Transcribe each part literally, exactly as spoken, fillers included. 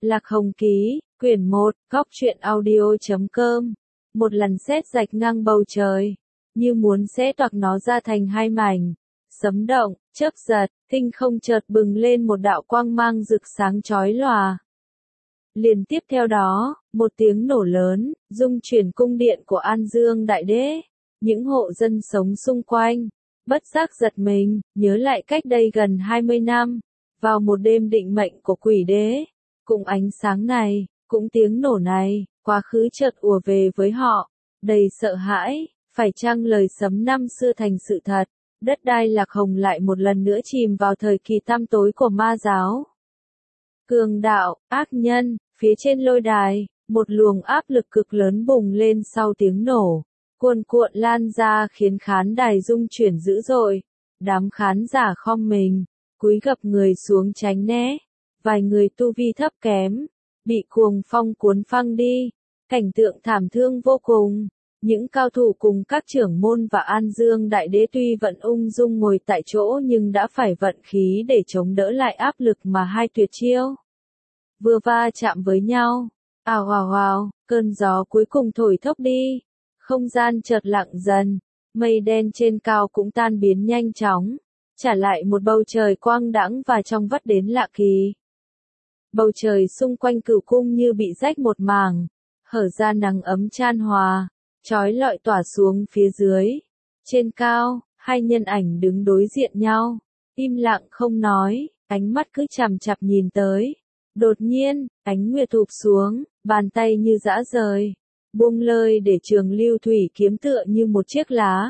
Lạc Hồng Ký, quyển một, góc truyện audio chấm com. Một lần sét rạch ngang bầu trời, như muốn xé toạc nó ra thành hai mảnh. Sấm động, chớp giật, tinh không chợt bừng lên một đạo quang mang rực sáng chói lòa. Liền tiếp theo đó, một tiếng nổ lớn, rung chuyển cung điện của An Dương Đại Đế. Những hộ dân sống xung quanh, bất giác giật mình, nhớ lại cách đây gần hai mươi năm, vào một đêm định mệnh của quỷ đế, cũng ánh sáng này, cũng tiếng nổ này, quá khứ chợt ùa về với họ, đầy sợ hãi, phải chăng lời sấm năm xưa thành sự thật, đất đai Lạc Hồng lại một lần nữa chìm vào thời kỳ tăm tối của ma giáo. Cường đạo, ác nhân, phía trên lôi đài, một luồng áp lực cực lớn bùng lên sau tiếng nổ, cuồn cuộn lan ra khiến khán đài rung chuyển dữ dội, đám khán giả khom mình, cúi gập người xuống tránh né, vài người tu vi thấp kém, bị cuồng phong cuốn phăng đi, cảnh tượng thảm thương vô cùng. Những cao thủ cùng các trưởng môn và An Dương Đại Đế tuy vẫn ung dung ngồi tại chỗ nhưng đã phải vận khí để chống đỡ lại áp lực mà hai tuyệt chiêu vừa va chạm với nhau. Ào ào ào, cơn gió cuối cùng thổi thốc đi, không gian chợt lặng dần, mây đen trên cao cũng tan biến nhanh chóng, trả lại một bầu trời quang đãng và trong vắt đến lạ kỳ. Bầu trời xung quanh cửu cung như bị rách một mảng, hở ra nắng ấm chan hòa, chói lọi tỏa xuống phía dưới. Trên cao, hai nhân ảnh đứng đối diện nhau, im lặng không nói, ánh mắt cứ chằm chằm nhìn tới. Đột nhiên, ánh nguyệt thụp xuống, bàn tay như giã rời, buông lơi để trường lưu thủy kiếm tựa như một chiếc lá.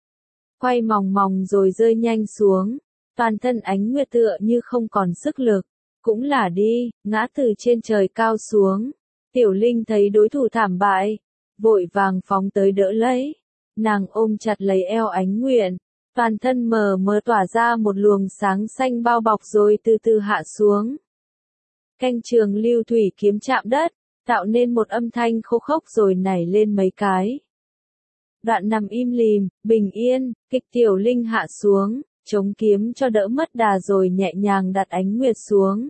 Quay mòng mòng rồi rơi nhanh xuống, toàn thân ánh nguyệt tựa như không còn sức lực, cũng là đi, ngã từ trên trời cao xuống. Tiểu Linh thấy đối thủ thảm bại, vội vàng phóng tới đỡ lấy, nàng ôm chặt lấy eo Ánh Nguyệt, toàn thân mờ mờ tỏa ra một luồng sáng xanh bao bọc rồi từ từ hạ xuống. Canh trường lưu thủy kiếm chạm đất, tạo nên một âm thanh khô khốc rồi nảy lên mấy cái. Đoạn nằm im lìm, bình yên, kịch Tiểu Linh hạ xuống, chống kiếm cho đỡ mất đà rồi nhẹ nhàng đặt Ánh Nguyệt xuống.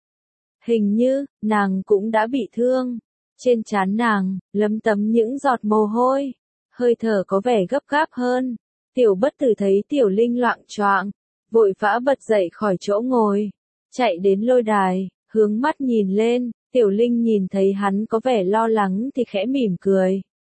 Hình như, nàng cũng đã bị thương. Trên trán nàng, lấm tấm những giọt mồ hôi, hơi thở có vẻ gấp gáp hơn. Tiểu Bất Tử thấy Tiểu Linh loạng choạng, vội vã bật dậy khỏi chỗ ngồi, chạy đến lôi đài, hướng mắt nhìn lên. Tiểu Linh nhìn thấy hắn có vẻ lo lắng thì khẽ mỉm cười,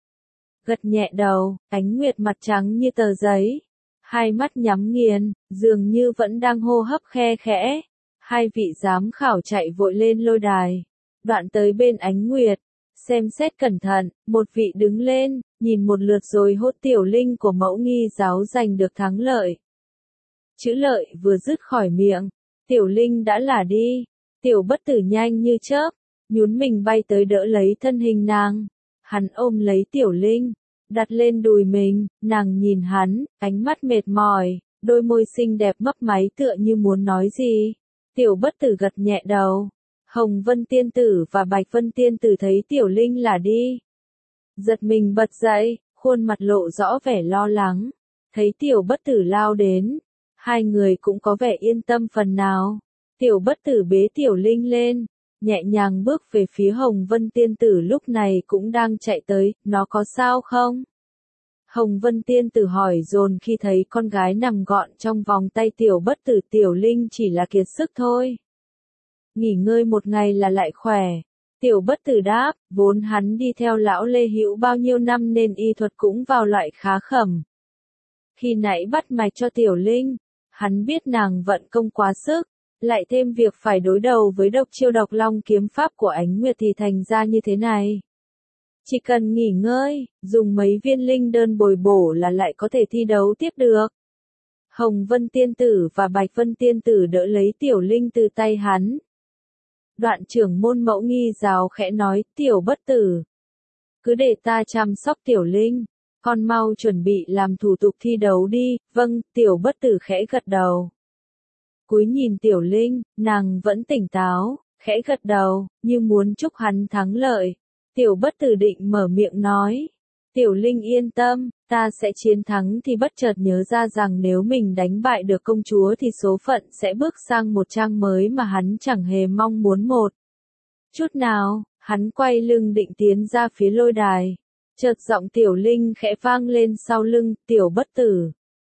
gật nhẹ đầu. Ánh Nguyệt mặt trắng như tờ giấy, hai mắt nhắm nghiền, dường như vẫn đang hô hấp khe khẽ. Hai vị giám khảo chạy vội lên lôi đài, đoạn tới bên Ánh Nguyệt, xem xét cẩn thận. Một vị đứng lên, nhìn một lượt rồi hốt Tiểu Linh của Mẫu Nghi giáo giành được thắng lợi. Chữ lợi vừa dứt khỏi miệng, Tiểu Linh đã lả đi. Tiểu Bất Tử nhanh như chớp, nhún mình bay tới đỡ lấy thân hình nàng. Hắn ôm lấy Tiểu Linh, đặt lên đùi mình, nàng nhìn hắn, ánh mắt mệt mỏi, đôi môi xinh đẹp mấp máy tựa như muốn nói gì. Tiểu Bất Tử gật nhẹ đầu. Hồng Vân Tiên Tử và Bạch Vân Tiên Tử thấy Tiểu Linh là đi, giật mình bật dậy, khuôn mặt lộ rõ vẻ lo lắng. Thấy Tiểu Bất Tử lao đến, hai người cũng có vẻ yên tâm phần nào. Tiểu Bất Tử bế Tiểu Linh lên, nhẹ nhàng bước về phía Hồng Vân Tiên Tử lúc này cũng đang chạy tới. Nó có sao không? Hồng Vân Tiên Tử hỏi dồn khi thấy con gái nằm gọn trong vòng tay Tiểu Bất Tử. Tiểu Linh chỉ là kiệt sức thôi, nghỉ ngơi một ngày là lại khỏe. Tiểu Bất Tử đáp, vốn hắn đi theo lão Lê Hữu bao nhiêu năm nên y thuật cũng vào loại khá khẩm. Khi nãy bắt mạch cho Tiểu Linh, hắn biết nàng vận công quá sức, lại thêm việc phải đối đầu với độc chiêu độc long kiếm pháp của Ánh Nguyệt thì thành ra như thế này. Chỉ cần nghỉ ngơi, dùng mấy viên linh đơn bồi bổ là lại có thể thi đấu tiếp được. Hồng Vân Tiên Tử và Bạch Vân Tiên Tử đỡ lấy Tiểu Linh từ tay hắn. Đoạn trưởng môn Mẫu Nghi giáo khẽ nói, Tiểu Bất Tử, cứ để ta chăm sóc Tiểu Linh, con mau chuẩn bị làm thủ tục thi đấu đi. Vâng. Tiểu Bất Tử khẽ gật đầu. Cúi nhìn Tiểu Linh, nàng vẫn tỉnh táo, khẽ gật đầu, như muốn chúc hắn thắng lợi. Tiểu Bất Tử định mở miệng nói, Tiểu Linh yên tâm, ta sẽ chiến thắng thì bất chợt nhớ ra rằng nếu mình đánh bại được công chúa thì số phận sẽ bước sang một trang mới mà hắn chẳng hề mong muốn. Một chút nào, hắn quay lưng định tiến ra phía lôi đài. Chợt giọng Tiểu Linh khẽ vang lên sau lưng, Tiểu Bất Tử.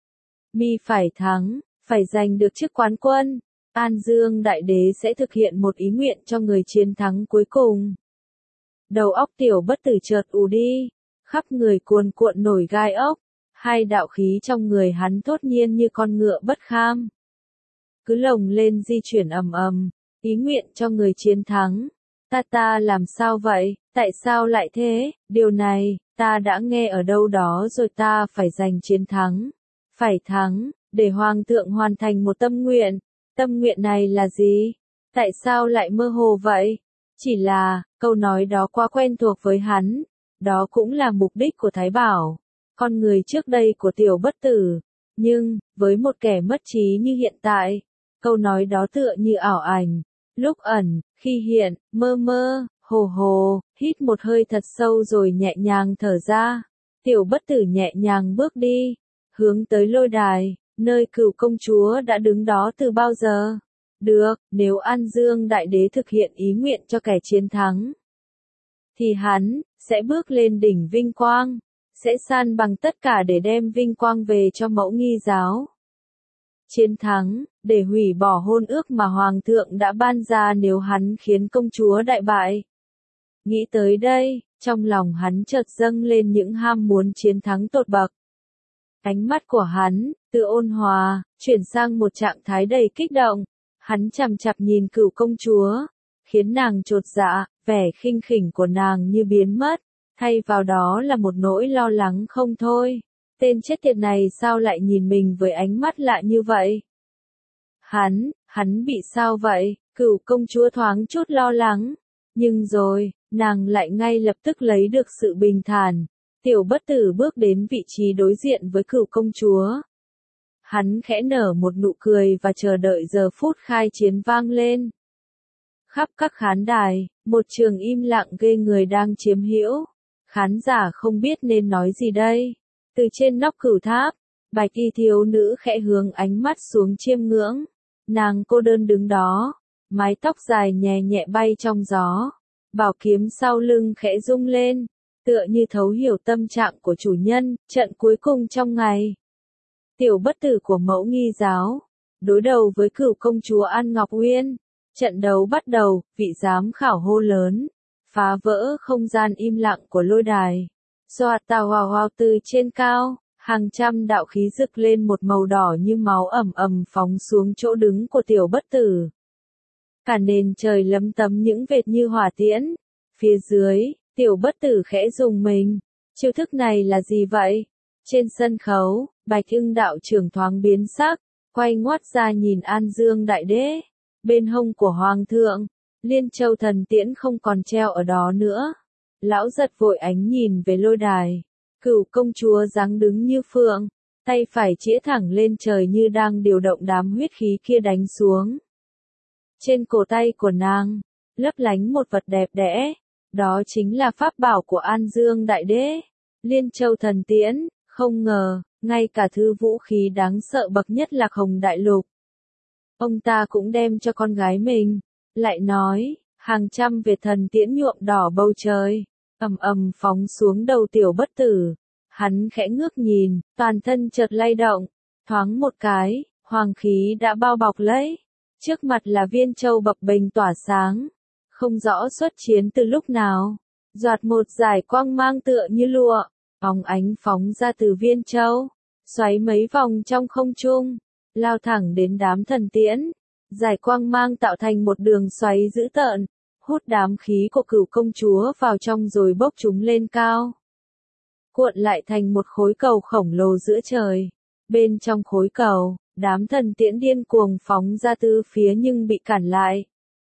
Mi phải thắng, phải giành được chức quán quân. An Dương Đại Đế sẽ thực hiện một ý nguyện cho người chiến thắng cuối cùng. Đầu óc Tiểu Bất Tử chợt ù đi, khắp người cuồn cuộn nổi gai ốc, hai đạo khí trong người hắn thốt nhiên như con ngựa bất kham. Cứ lồng lên di chuyển ầm ầm, ý nguyện cho người chiến thắng. Ta ta làm sao vậy, tại sao lại thế, điều này, ta đã nghe ở đâu đó rồi, ta phải giành chiến thắng. Phải thắng, để Hoàng thượng hoàn thành một tâm nguyện. Tâm nguyện này là gì? Tại sao lại mơ hồ vậy? Chỉ là, câu nói đó quá quen thuộc với hắn. Đó cũng là mục đích của Thái Bảo, con người trước đây của Tiểu Bất Tử. Nhưng, với một kẻ mất trí như hiện tại, câu nói đó tựa như ảo ảnh. Lúc ẩn, khi hiện, mơ mơ, hồ hồ, hít một hơi thật sâu rồi nhẹ nhàng thở ra. Tiểu Bất Tử nhẹ nhàng bước đi, hướng tới lôi đài, nơi Cửu công chúa đã đứng đó từ bao giờ. Được, nếu An Dương Đại Đế thực hiện ý nguyện cho kẻ chiến thắng, thì hắn sẽ bước lên đỉnh vinh quang, sẽ san bằng tất cả để đem vinh quang về cho Mẫu Nghi giáo. Chiến thắng, để hủy bỏ hôn ước mà Hoàng thượng đã ban ra nếu hắn khiến công chúa đại bại. Nghĩ tới đây, trong lòng hắn chợt dâng lên những ham muốn chiến thắng tột bậc. Ánh mắt của hắn, từ ôn hòa, chuyển sang một trạng thái đầy kích động. Hắn chằm chằm nhìn Cửu công chúa, khiến nàng chột dạ, vẻ khinh khỉnh của nàng như biến mất, thay vào đó là một nỗi lo lắng không thôi. Tên chết tiệt này sao lại nhìn mình với ánh mắt lạ như vậy? Hắn, hắn bị sao vậy? Cửu công chúa thoáng chút lo lắng. Nhưng rồi, nàng lại ngay lập tức lấy được sự bình thản. Tiểu Bất Tử bước đến vị trí đối diện với Cửu công chúa. Hắn khẽ nở một nụ cười và chờ đợi giờ phút khai chiến vang lên. Khắp các khán đài, một trường im lặng ghê người đang chiếm hữu. Khán giả không biết nên nói gì đây. Từ trên nóc cửu tháp, bạch y thiếu nữ khẽ hướng ánh mắt xuống chiêm ngưỡng. Nàng cô đơn đứng đó, mái tóc dài nhẹ nhẹ bay trong gió. Bảo kiếm sau lưng khẽ rung lên, tựa như thấu hiểu tâm trạng của chủ nhân, trận cuối cùng trong ngày. Tiểu Bất Tử của Mẫu Nghi giáo, đối đầu với Cửu công chúa An Ngọc Uyên. Trận đấu bắt đầu, vị giám khảo hô lớn, phá vỡ không gian im lặng của lôi đài. Xoa tào hòa hòa từ trên cao, hàng trăm đạo khí rực lên một màu đỏ như máu ầm ầm phóng xuống chỗ đứng của Tiểu Bất Tử. Cả nền trời lấm tấm những vệt như hỏa tiễn. Phía dưới, Tiểu Bất Tử khẽ rùng mình. Chiêu thức này là gì vậy? Trên sân khấu, Bạch Ưng đạo trưởng thoáng biến sắc, quay ngoắt ra nhìn An Dương Đại Đế. Bên hông của Hoàng thượng, Liên Châu thần tiễn không còn treo ở đó nữa. Lão giật vội ánh nhìn về lôi đài. Cửu công chúa dáng đứng như phượng, tay phải chĩa thẳng lên trời như đang điều động đám huyết khí kia đánh xuống. Trên cổ tay của nàng, lấp lánh một vật đẹp đẽ. Đó chính là pháp bảo của An Dương Đại Đế, Liên Châu thần tiễn. Không ngờ, ngay cả thứ vũ khí đáng sợ bậc nhất Lạc Hồng Đại Lục, ông ta cũng đem cho con gái mình. Lại nói, hàng trăm vệt thần tiễn nhuộm đỏ bầu trời, ầm ầm phóng xuống đầu Tiểu Bất Tử. Hắn khẽ ngước nhìn, toàn thân chợt lay động, thoáng một cái, hoàng khí đã bao bọc lấy. Trước mặt là viên châu bập bềnh tỏa sáng, không rõ xuất chiến từ lúc nào. Giọt một dải quang mang tựa như lụa, óng ánh phóng ra từ viên châu, xoáy mấy vòng trong không trung, lao thẳng đến đám thần tiễn. Dải quang mang tạo thành một đường xoáy dữ tợn, hút đám khí của Cửu công chúa vào trong rồi bốc chúng lên cao. Cuộn lại thành một khối cầu khổng lồ giữa trời. Bên trong khối cầu, đám thần tiễn điên cuồng phóng ra từ phía nhưng bị cản lại.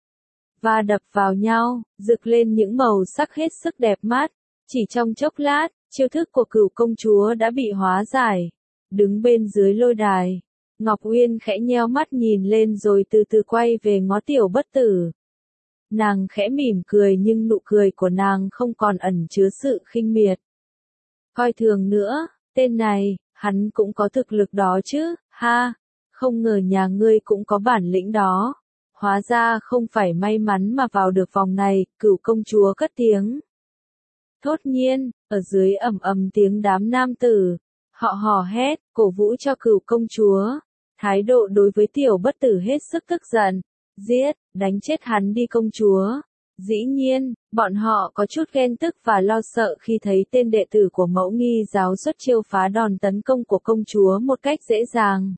Và đập vào nhau, rực lên những màu sắc hết sức đẹp mắt. Chỉ trong chốc lát, chiêu thức của Cửu công chúa đã bị hóa giải. Đứng bên dưới lôi đài, Ngọc Uyên khẽ nheo mắt nhìn lên rồi từ từ quay về ngó Tiểu Bất Tử. Nàng khẽ mỉm cười nhưng nụ cười của nàng không còn ẩn chứa sự khinh miệt. Coi thường nữa, tên này, hắn cũng có thực lực đó chứ, ha, không ngờ nhà ngươi cũng có bản lĩnh đó. Hóa ra không phải may mắn mà vào được vòng này, Cửu công chúa cất tiếng. Thốt nhiên, ở dưới ầm ầm tiếng đám nam tử, họ hò hét, cổ vũ cho Cửu công chúa. Thái độ đối với tiểu bất tử hết sức tức giận. Giết, đánh chết hắn đi công chúa. Dĩ nhiên, bọn họ có chút ghen tức và lo sợ khi thấy tên đệ tử của mẫu nghi giáo xuất chiêu phá đòn tấn công của công chúa một cách dễ dàng.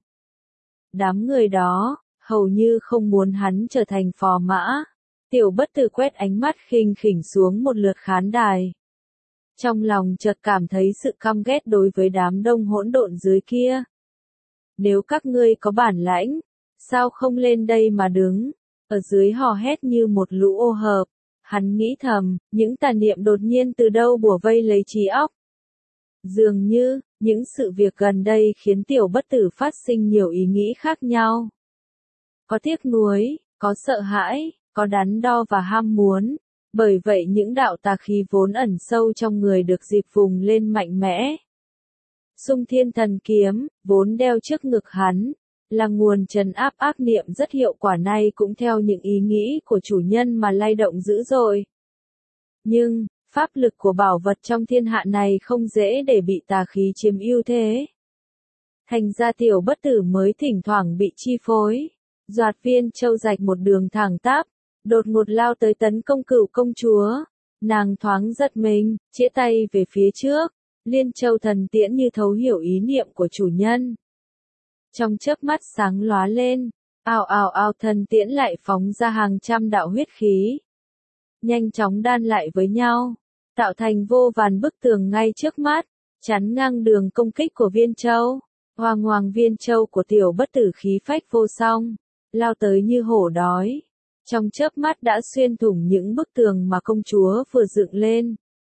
Đám người đó, hầu như không muốn hắn trở thành phò mã. Tiểu bất tử quét ánh mắt khinh khỉnh xuống một lượt khán đài. Trong lòng chợt cảm thấy sự căm ghét đối với đám đông hỗn độn dưới kia. Nếu các ngươi có bản lãnh, sao không lên đây mà đứng? Ở dưới hò hét như một lũ ô hợp. Hắn nghĩ thầm, những tà niệm đột nhiên từ đâu bủa vây lấy trí óc. Dường như, những sự việc gần đây khiến tiểu bất tử phát sinh nhiều ý nghĩ khác nhau. Có tiếc nuối, có sợ hãi, có đắn đo và ham muốn. Bởi vậy những đạo tà khí vốn ẩn sâu trong người được dịp vùng lên mạnh mẽ. Xung Thiên Thần Kiếm, vốn đeo trước ngực hắn, là nguồn trấn áp ác niệm rất hiệu quả, nay cũng theo những ý nghĩ của chủ nhân mà lay động dữ dội. Nhưng, pháp lực của bảo vật trong thiên hạ này không dễ để bị tà khí chiếm ưu thế. Thành ra tiểu bất tử mới thỉnh thoảng bị chi phối. Doạt Viên Châu rạch một đường thẳng tắp, đột ngột lao tới tấn công Cửu công chúa. Nàng thoáng giật mình, chĩa tay về phía trước. Liên Châu thần tiễn như thấu hiểu ý niệm của chủ nhân. Trong chớp mắt sáng lóa lên, ào ào ào thần tiễn lại phóng ra hàng trăm đạo huyết khí. Nhanh chóng đan lại với nhau, tạo thành vô vàn bức tường ngay trước mắt, chắn ngang đường công kích của Viên Châu. Hoàng Hoàng Viên Châu của tiểu bất tử khí phách vô song, lao tới như hổ đói. Trong chớp mắt đã xuyên thủng những bức tường mà công chúa vừa dựng lên.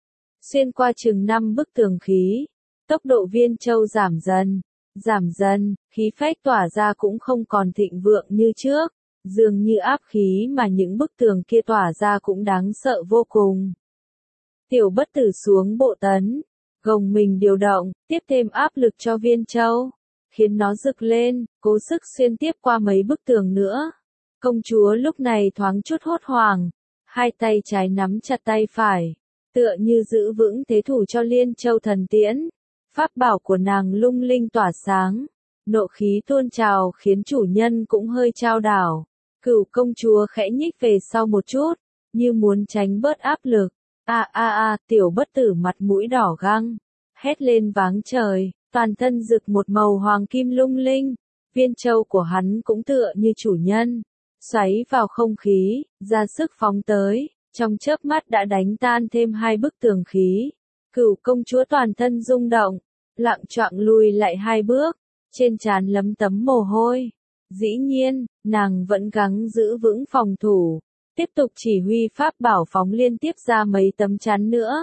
Xuyên qua chừng năm bức tường khí, tốc độ Viên Châu giảm dần, giảm dần, khí phách tỏa ra cũng không còn thịnh vượng như trước, dường như áp khí mà những bức tường kia tỏa ra cũng đáng sợ vô cùng. Tiểu bất tử xuống bộ tấn, gồng mình điều động, tiếp thêm áp lực cho Viên Châu, khiến nó rực lên, cố sức xuyên tiếp qua mấy bức tường nữa. Công chúa lúc này thoáng chút hốt hoảng, hai tay trái nắm chặt tay phải, tựa như giữ vững thế thủ cho Liên Châu thần tiễn. Pháp bảo của nàng lung linh tỏa sáng, nộ khí tuôn trào khiến chủ nhân cũng hơi chao đảo. Cửu công chúa khẽ nhích về sau một chút, như muốn tránh bớt áp lực. A a a, tiểu bất tử mặt mũi đỏ găng, hét lên váng trời, toàn thân rực một màu hoàng kim lung linh. Viên Châu của hắn cũng tựa như chủ nhân, xoáy vào không khí, ra sức phóng tới, trong chớp mắt đã đánh tan thêm hai bức tường khí. Cửu công chúa toàn thân rung động, lặng choạng lùi lại hai bước, trên trán lấm tấm mồ hôi. Dĩ nhiên, nàng vẫn gắng giữ vững phòng thủ, tiếp tục chỉ huy pháp bảo phóng liên tiếp ra mấy tấm chắn nữa.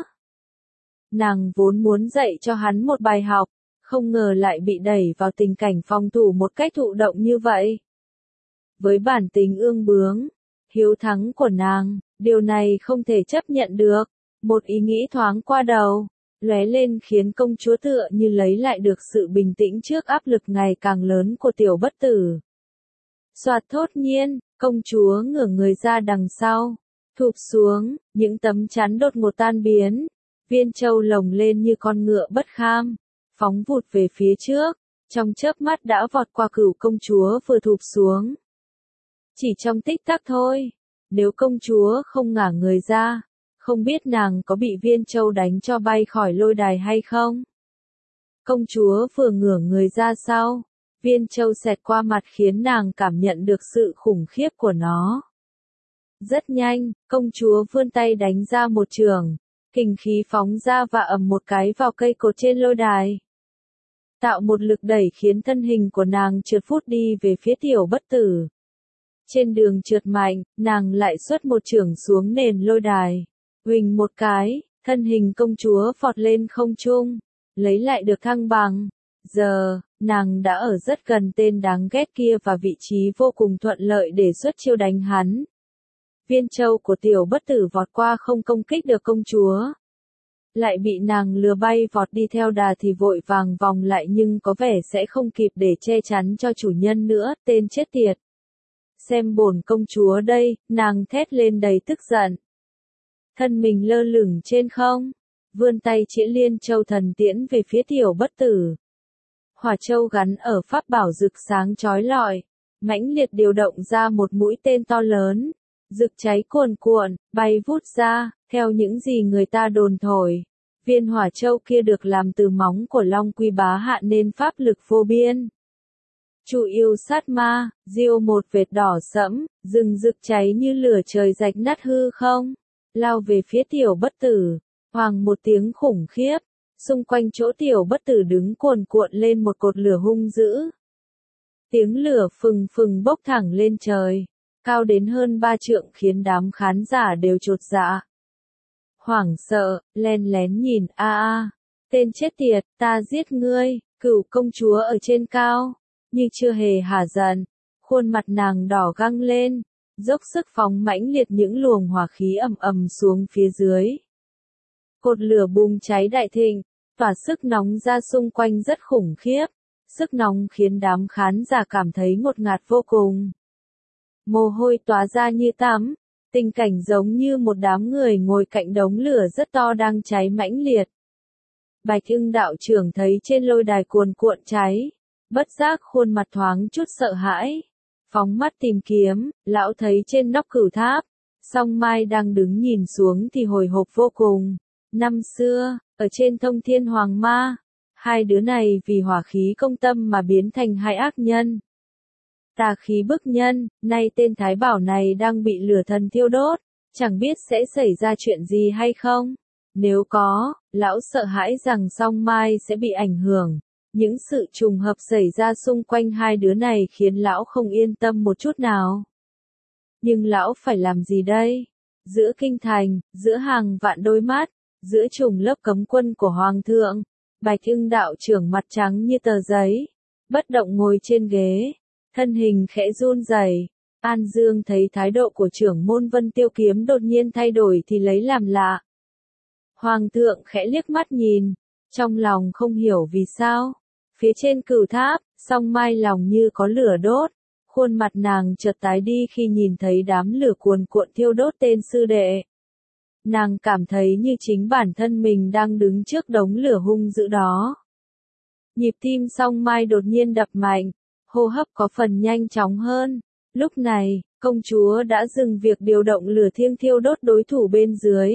Nàng vốn muốn dạy cho hắn một bài học, không ngờ lại bị đẩy vào tình cảnh phòng thủ một cách thụ động như vậy. Với bản tính ương bướng, hiếu thắng của nàng, điều này không thể chấp nhận được. Một ý nghĩ thoáng qua đầu, lóe lên khiến công chúa tựa như lấy lại được sự bình tĩnh trước áp lực ngày càng lớn của tiểu bất tử. Soạt thốt nhiên, công chúa ngửa người ra đằng sau, thụp xuống, những tấm chắn đột ngột tan biến. Viên Châu lồng lên như con ngựa bất kham, phóng vụt về phía trước, trong chớp mắt đã vọt qua Cửu công chúa vừa thụp xuống. Chỉ trong tích tắc thôi, nếu công chúa không ngả người ra, không biết nàng có bị Viên Châu đánh cho bay khỏi lôi đài hay không. Công chúa vừa ngửa người ra sau, Viên Châu xẹt qua mặt khiến nàng cảm nhận được sự khủng khiếp của nó. Rất nhanh, công chúa vươn tay đánh ra một chưởng, kình khí phóng ra và ầm một cái vào cây cột trên lôi đài. Tạo một lực đẩy khiến thân hình của nàng trượt phút đi về phía tiểu bất tử. Trên đường trượt mạnh, nàng lại xuất một chưởng xuống nền lôi đài. Huỳnh một cái, thân hình công chúa phọt lên không trung, lấy lại được thăng bằng. Giờ, nàng đã ở rất gần tên đáng ghét kia và vị trí vô cùng thuận lợi để xuất chiêu đánh hắn. Viên Châu của tiểu bất tử vọt qua không công kích được công chúa. Lại bị nàng lừa bay vọt đi theo đà thì vội vàng vòng lại nhưng có vẻ sẽ không kịp để che chắn cho chủ nhân nữa, tên chết tiệt. xem bổn công chúa đây, nàng thét lên đầy tức giận. Thân mình lơ lửng trên không, vươn tay chĩa liên châu thần tiễn về phía tiểu bất tử. Hỏa châu gắn ở pháp bảo rực sáng chói lọi, mãnh liệt điều động ra một mũi tên to lớn, rực cháy cuồn cuộn, bay vút ra, theo những gì người ta đồn thổi. Viên hỏa châu kia được làm từ móng của Long Quy Bá Hạ nên pháp lực vô biên. Chu yêu sát ma, diêu một vệt đỏ sẫm, rừng rực cháy như lửa trời rạch nát hư không, lao về phía tiểu bất tử. Hoàng một tiếng khủng khiếp, xung quanh chỗ tiểu bất tử đứng cuồn cuộn lên một cột lửa hung dữ. Tiếng lửa phừng phừng bốc thẳng lên trời, cao đến hơn ba trượng khiến đám khán giả đều chột dạ. Hoảng sợ, len lén nhìn, a a, tên chết tiệt, ta giết ngươi, cửu công chúa ở trên cao, như chưa hề hả giận, khuôn mặt nàng đỏ găng lên, dốc sức phóng mãnh liệt những luồng hỏa khí ầm ầm xuống phía dưới. Cột lửa bùng cháy đại thịnh, tỏa sức nóng ra xung quanh rất khủng khiếp, sức nóng khiến đám khán giả cảm thấy ngột ngạt vô cùng. Mồ hôi tóa ra như tắm, tình cảnh giống như một đám người ngồi cạnh đống lửa rất to đang cháy mãnh liệt. Bạch Ưng đạo trưởng thấy trên lôi đài cuồn cuộn cháy, bất giác khuôn mặt thoáng chút sợ hãi, phóng mắt tìm kiếm, lão thấy trên nóc cửu tháp, Song Mai đang đứng nhìn xuống thì hồi hộp vô cùng. Năm xưa, ở trên Thông Thiên Hoàng Ma, hai đứa này vì hỏa khí công tâm mà biến thành hai ác nhân. Tà khí bức nhân, nay tên Thái Bảo này đang bị lửa thần thiêu đốt, chẳng biết sẽ xảy ra chuyện gì hay không. Nếu có, lão sợ hãi rằng Song Mai sẽ bị ảnh hưởng. Những sự trùng hợp xảy ra xung quanh hai đứa này khiến lão không yên tâm một chút nào. Nhưng lão phải làm gì đây? Giữa kinh thành, giữa hàng vạn đôi mắt, giữa trùng lớp cấm quân của Hoàng thượng, Bạch Ưng đạo trưởng mặt trắng như tờ giấy, bất động ngồi trên ghế, thân hình khẽ run rẩy. An Dương thấy thái độ của trưởng môn Vân Tiêu Kiếm đột nhiên thay đổi thì lấy làm lạ. Hoàng thượng khẽ liếc mắt nhìn, trong lòng không hiểu vì sao. Phía trên cửu tháp, Song Mai lòng như có lửa đốt, khuôn mặt nàng chợt tái đi khi nhìn thấy đám lửa cuồn cuộn thiêu đốt tên sư đệ. Nàng cảm thấy như chính bản thân mình đang đứng trước đống lửa hung dữ đó. Nhịp tim Song Mai đột nhiên đập mạnh, hô hấp có phần nhanh chóng hơn. Lúc này, công chúa đã dừng việc điều động lửa thiêng thiêu đốt đối thủ bên dưới.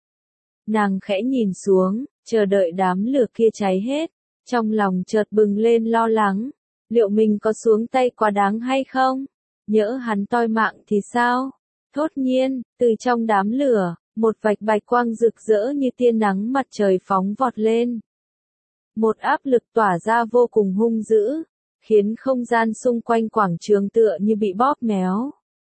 Nàng khẽ nhìn xuống, chờ đợi đám lửa kia cháy hết, trong lòng chợt bừng lên lo lắng, liệu mình có xuống tay quá đáng hay không? Nhỡ hắn toi mạng thì sao? Thốt nhiên, từ trong đám lửa, một vạch bạch quang rực rỡ như tia nắng mặt trời phóng vọt lên. Một áp lực tỏa ra vô cùng hung dữ, khiến không gian xung quanh quảng trường tựa như bị bóp méo.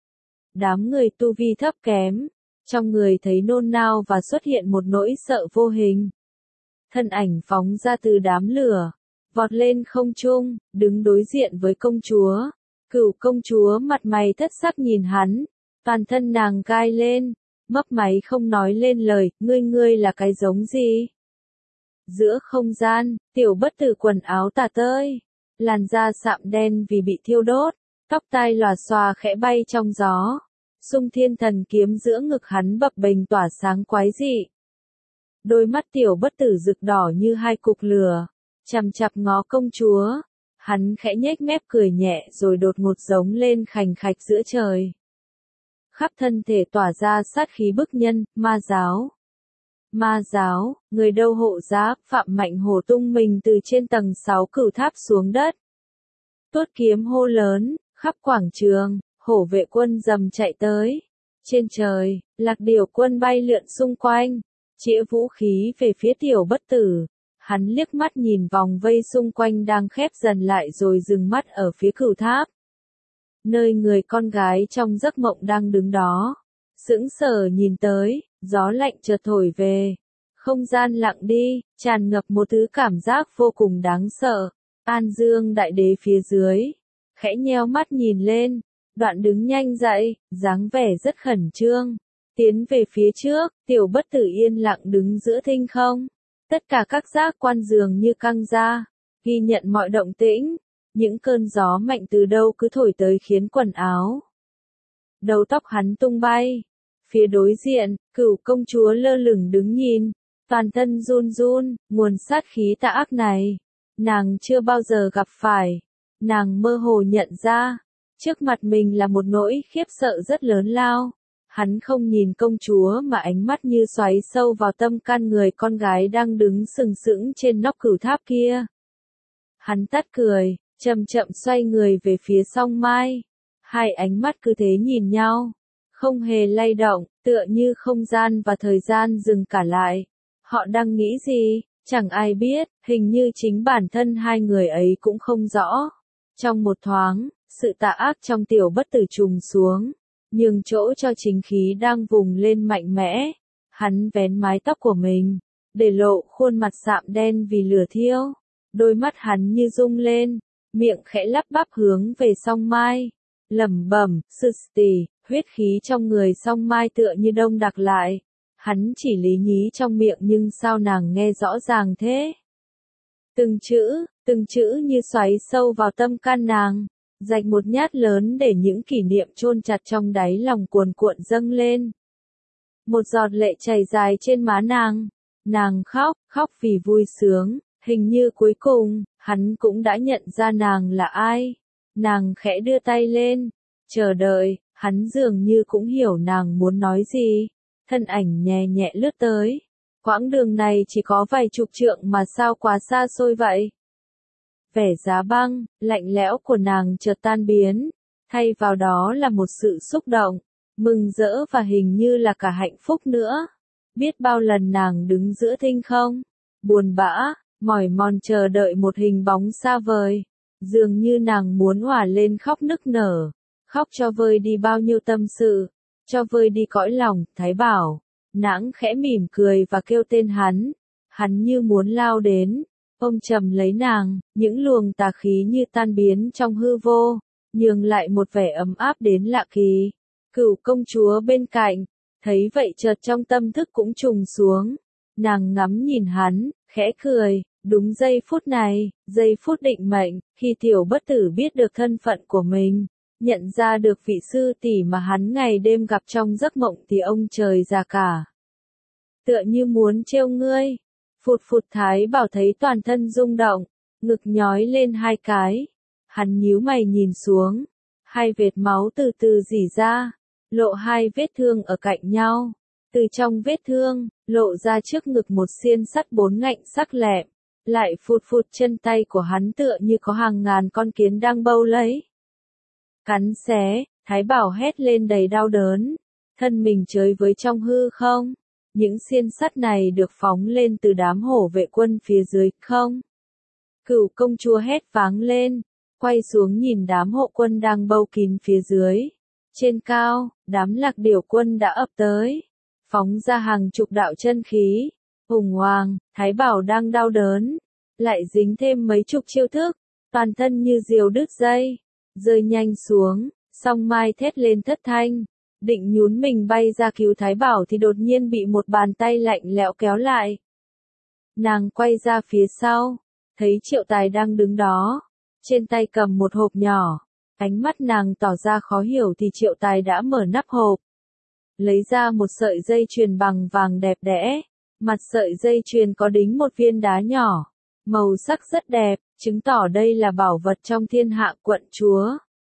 Đám người tu vi thấp kém, trong người thấy nôn nao và xuất hiện một nỗi sợ vô hình. Thân ảnh phóng ra từ đám lửa, vọt lên không trung, đứng đối diện với công chúa. Cửu công chúa mặt mày thất sắc nhìn hắn, toàn thân nàng gai lên, mấp máy không nói lên lời, ngươi ngươi là cái giống gì? Giữa không gian, tiểu bất tử quần áo tả tơi, làn da sạm đen vì bị thiêu đốt, tóc tai lòa xòa khẽ bay trong gió. Xung Thiên Thần kiếm giữa ngực hắn bập bềnh tỏa sáng quái dị. Đôi mắt tiểu bất tử rực đỏ như hai cục lửa, chằm chằm ngó công chúa. Hắn khẽ nhếch mép cười nhẹ rồi đột ngột giống lên khành khạch giữa trời. Khắp thân thể tỏa ra sát khí bức nhân, ma giáo. Ma giáo, người đâu hộ giáp, Phạm Mạnh Hổ tung mình từ trên tầng sáu cửu tháp xuống đất. Tuốt kiếm hô lớn, khắp quảng trường, hổ vệ quân dầm chạy tới. Trên trời, Lạc Điều quân bay lượn xung quanh, chĩa vũ khí về phía tiểu bất tử. Hắn liếc mắt nhìn vòng vây xung quanh đang khép dần lại rồi dừng mắt ở phía cửu tháp. Nơi người con gái trong giấc mộng đang đứng đó. Sững sờ nhìn tới, gió lạnh chợt thổi về. Không gian lặng đi, tràn ngập một thứ cảm giác vô cùng đáng sợ. An Dương đại đế phía dưới, khẽ nheo mắt nhìn lên, đoạn đứng nhanh dậy, dáng vẻ rất khẩn trương. Tiến về phía trước, tiểu bất tử yên lặng đứng giữa thinh không. Tất cả các giác quan dường như căng ra, ghi nhận mọi động tĩnh. Những cơn gió mạnh từ đâu cứ thổi tới khiến quần áo đầu tóc hắn tung bay. Phía đối diện, Cửu công chúa lơ lửng đứng nhìn, toàn thân run run, nguồn sát khí tà ác này, nàng chưa bao giờ gặp phải. Nàng mơ hồ nhận ra, trước mặt mình là một nỗi khiếp sợ rất lớn lao. Hắn không nhìn công chúa mà ánh mắt như xoáy sâu vào tâm can người con gái đang đứng sừng sững trên nóc cửu tháp kia. Hắn tắt cười, chậm chậm xoay người về phía Song Mai. Hai ánh mắt cứ thế nhìn nhau, không hề lay động, tựa như không gian và thời gian dừng cả lại. Họ đang nghĩ gì, chẳng ai biết, hình như chính bản thân hai người ấy cũng không rõ. Trong một thoáng, sự tà ác trong Tiểu Bất Tử trùng xuống, nhường chỗ cho chính khí đang vùng lên mạnh mẽ. Hắn vén mái tóc của mình, để lộ khuôn mặt sạm đen vì lửa thiêu. Đôi mắt hắn như rung lên, miệng khẽ lắp bắp hướng về Song Mai, lẩm bẩm, sư tỷ, huyết khí trong người Song Mai tựa như đông đặc lại. Hắn chỉ lý nhí trong miệng nhưng sao nàng nghe rõ ràng thế? Từng chữ, từng chữ như xoáy sâu vào tâm can nàng, rạch một nhát lớn để những kỷ niệm chôn chặt trong đáy lòng cuồn cuộn dâng lên. Một giọt lệ chảy dài trên má nàng, nàng khóc, khóc vì vui sướng, hình như cuối cùng, hắn cũng đã nhận ra nàng là ai. Nàng khẽ đưa tay lên, chờ đợi, hắn dường như cũng hiểu nàng muốn nói gì. Thân ảnh nhẹ nhẹ lướt tới. Quãng đường này chỉ có vài chục trượng mà sao quá xa xôi vậy. Vẻ giá băng, lạnh lẽo của nàng chợt tan biến, thay vào đó là một sự xúc động, mừng rỡ và hình như là cả hạnh phúc nữa. Biết bao lần nàng đứng giữa thinh không, buồn bã, mỏi mòn chờ đợi một hình bóng xa vời, dường như nàng muốn hòa lên khóc nức nở, khóc cho vơi đi bao nhiêu tâm sự, cho vơi đi cõi lòng. Thái Bảo, nàng khẽ mỉm cười và kêu tên hắn, hắn như muốn lao đến, ôm chầm lấy nàng, những luồng tà khí như tan biến trong hư vô, nhường lại một vẻ ấm áp đến lạ kỳ. Cửu công chúa bên cạnh, thấy vậy chợt trong tâm thức cũng trùng xuống, nàng ngắm nhìn hắn, khẽ cười. Đúng giây phút này, giây phút định mệnh, khi Tiểu Bất Tử biết được thân phận của mình, nhận ra được vị sư tỷ mà hắn ngày đêm gặp trong giấc mộng thì ông trời già cả. Tựa như muốn trêu ngươi, phụt phụt Thái Bảo thấy toàn thân rung động, ngực nhói lên hai cái. Hắn nhíu mày nhìn xuống, hai vệt máu từ từ rỉ ra, lộ hai vết thương ở cạnh nhau. Từ trong vết thương, lộ ra trước ngực một xiên sắt bốn ngạnh sắc lẹm. Lại phụt phụt chân tay của hắn tựa như có hàng ngàn con kiến đang bâu lấy. Cắn xé, Thái Bảo hét lên đầy đau đớn, thân mình chơi với trong hư không. Những xiên sắt này được phóng lên từ đám hổ vệ quân phía dưới không. Cửu công chúa hét váng lên, quay xuống nhìn đám hộ quân đang bâu kín phía dưới. Trên cao, đám lạc điểu quân đã ập tới, phóng ra hàng chục đạo chân khí. Hùng Hoàng, Thái Bảo đang đau đớn, lại dính thêm mấy chục chiêu thức, toàn thân như diều đứt dây, rơi nhanh xuống. Song Mai thét lên thất thanh, định nhún mình bay ra cứu Thái Bảo thì đột nhiên bị một bàn tay lạnh lẽo kéo lại. Nàng quay ra phía sau, thấy Triệu Tài đang đứng đó, trên tay cầm một hộp nhỏ, ánh mắt nàng tỏ ra khó hiểu thì Triệu Tài đã mở nắp hộp, lấy ra một sợi dây chuyền bằng vàng đẹp đẽ. Mặt sợi dây chuyền có đính một viên đá nhỏ, màu sắc rất đẹp, chứng tỏ đây là bảo vật trong thiên hạ. Quận chúa,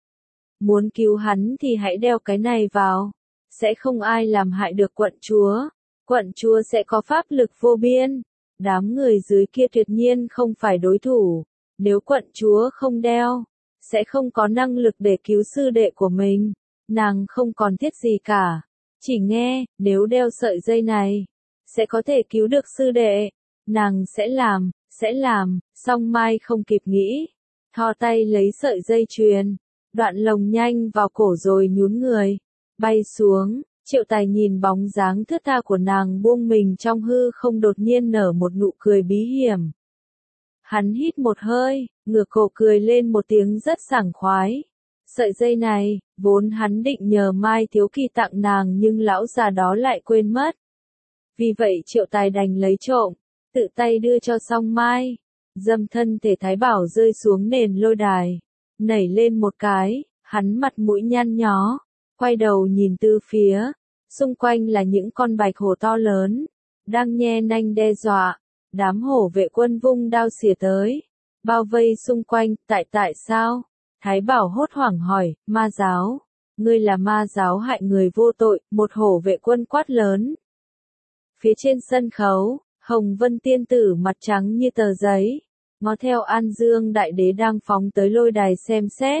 muốn cứu hắn thì hãy đeo cái này vào, sẽ không ai làm hại được quận chúa, quận chúa sẽ có pháp lực vô biên. Đám người dưới kia tuyệt nhiên không phải đối thủ, nếu quận chúa không đeo, sẽ không có năng lực để cứu sư đệ của mình. Nàng không còn thiết gì cả, chỉ nghe, nếu đeo sợi dây này, sẽ có thể cứu được sư đệ. Nàng sẽ làm, sẽ làm. Song Mai không kịp nghĩ, thò tay lấy sợi dây chuyền, đoạn lồng nhanh vào cổ rồi nhún người, bay xuống. Triệu Tài nhìn bóng dáng thướt tha của nàng buông mình trong hư không đột nhiên nở một nụ cười bí hiểm. Hắn hít một hơi, ngửa cổ cười lên một tiếng rất sảng khoái. Sợi dây này, vốn hắn định nhờ Mai Thiếu Kỳ tặng nàng nhưng lão già đó lại quên mất. Vì vậy Triệu Tài đành lấy trộm, tự tay đưa cho Song Mai. Dâm thân thể Thái Bảo rơi xuống nền lôi đài, nảy lên một cái, hắn mặt mũi nhăn nhó, quay đầu nhìn từ phía, xung quanh là những con bạch hổ to lớn, đang nhe nanh đe dọa, đám hổ vệ quân vung đao xỉa tới, bao vây xung quanh, tại tại sao? Thái Bảo hốt hoảng hỏi, ma giáo, ngươi là ma giáo hại người vô tội, một hổ vệ quân quát lớn. Phía trên sân khấu, Hồng Vân tiên tử mặt trắng như tờ giấy, ngó theo An Dương đại đế đang phóng tới lôi đài xem xét.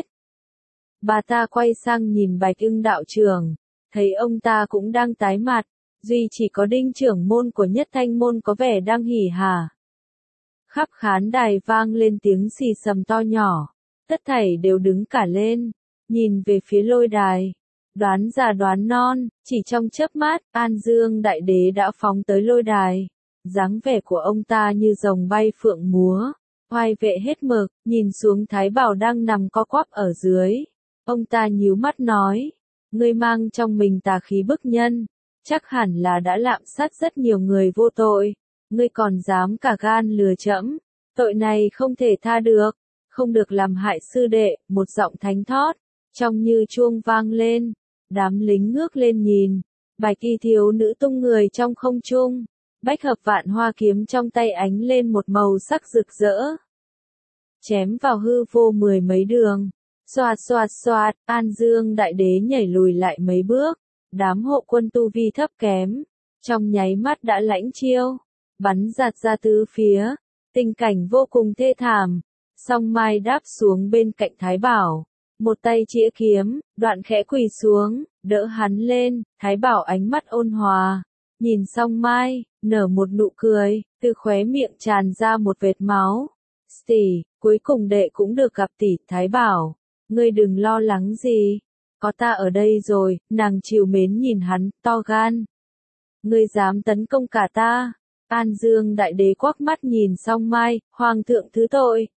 Bà ta quay sang nhìn Bạch Ưng đạo trưởng, thấy ông ta cũng đang tái mặt, duy chỉ có Đinh trưởng môn của Nhất Thanh môn có vẻ đang hỉ hả. Khắp khán đài vang lên tiếng xì xầm to nhỏ, tất thảy đều đứng cả lên, nhìn về phía lôi đài. Đoán già đoán non, chỉ trong chớp mắt, An Dương đại đế đã phóng tới lôi đài. Dáng vẻ của ông ta như rồng bay phượng múa, oai vệ hết mực, nhìn xuống Thái Bảo đang nằm co quắp ở dưới. Ông ta nhíu mắt nói, ngươi mang trong mình tà khí bức nhân, chắc hẳn là đã lạm sát rất nhiều người vô tội, ngươi còn dám cả gan lừa trẫm, tội này không thể tha được, không được làm hại sư đệ, một giọng thánh thót, trong như chuông vang lên, đám lính ngước lên nhìn, bạch y thiếu nữ tung người trong không trung, bách hợp vạn hoa kiếm trong tay ánh lên một màu sắc rực rỡ. Chém vào hư vô mười mấy đường. Xoạt xoạt xoạt, An Dương đại đế nhảy lùi lại mấy bước, đám hộ quân tu vi thấp kém, trong nháy mắt đã lãnh chiêu, bắn giạt ra tứ phía, tình cảnh vô cùng thê thảm. Song Mai đáp xuống bên cạnh Thái Bảo, một tay chĩa kiếm, đoạn khẽ quỳ xuống, đỡ hắn lên, Thái Bảo ánh mắt ôn hòa, nhìn Song Mai, nở một nụ cười, từ khóe miệng tràn ra một vệt máu. Tỷ, cuối cùng đệ cũng được gặp tỷ. Thái Bảo, ngươi đừng lo lắng gì, có ta ở đây rồi. Nàng trìu mến nhìn hắn, to gan, ngươi dám tấn công cả ta. An Dương đại đế quắc mắt nhìn Song Mai, hoàng thượng thứ tội,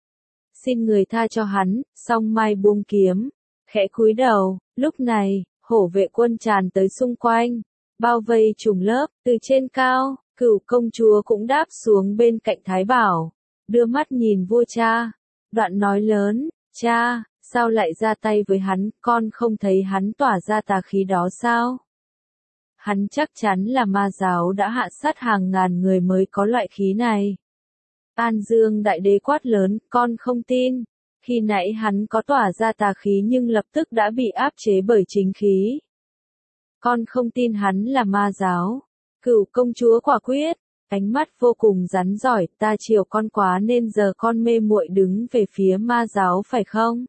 xin người tha cho hắn. Song Mai buông kiếm, khẽ cúi đầu. Lúc này, hổ vệ quân tràn tới xung quanh, bao vây trùng lớp. Từ trên cao, Cửu công chúa cũng đáp xuống bên cạnh Thái Bảo, đưa mắt nhìn vua cha, đoạn nói lớn, cha, sao lại ra tay với hắn, con không thấy hắn tỏa ra tà khí đó sao? Hắn chắc chắn là ma giáo đã hạ sát hàng ngàn người mới có loại khí này. An Dương đại đế quát lớn, con không tin. Khi nãy hắn có tỏa ra tà khí nhưng lập tức đã bị áp chế bởi chính khí. Con không tin hắn là ma giáo. Cửu công chúa quả quyết, ánh mắt vô cùng rắn giỏi, ta chiều con quá nên giờ con mê muội đứng về phía ma giáo phải không?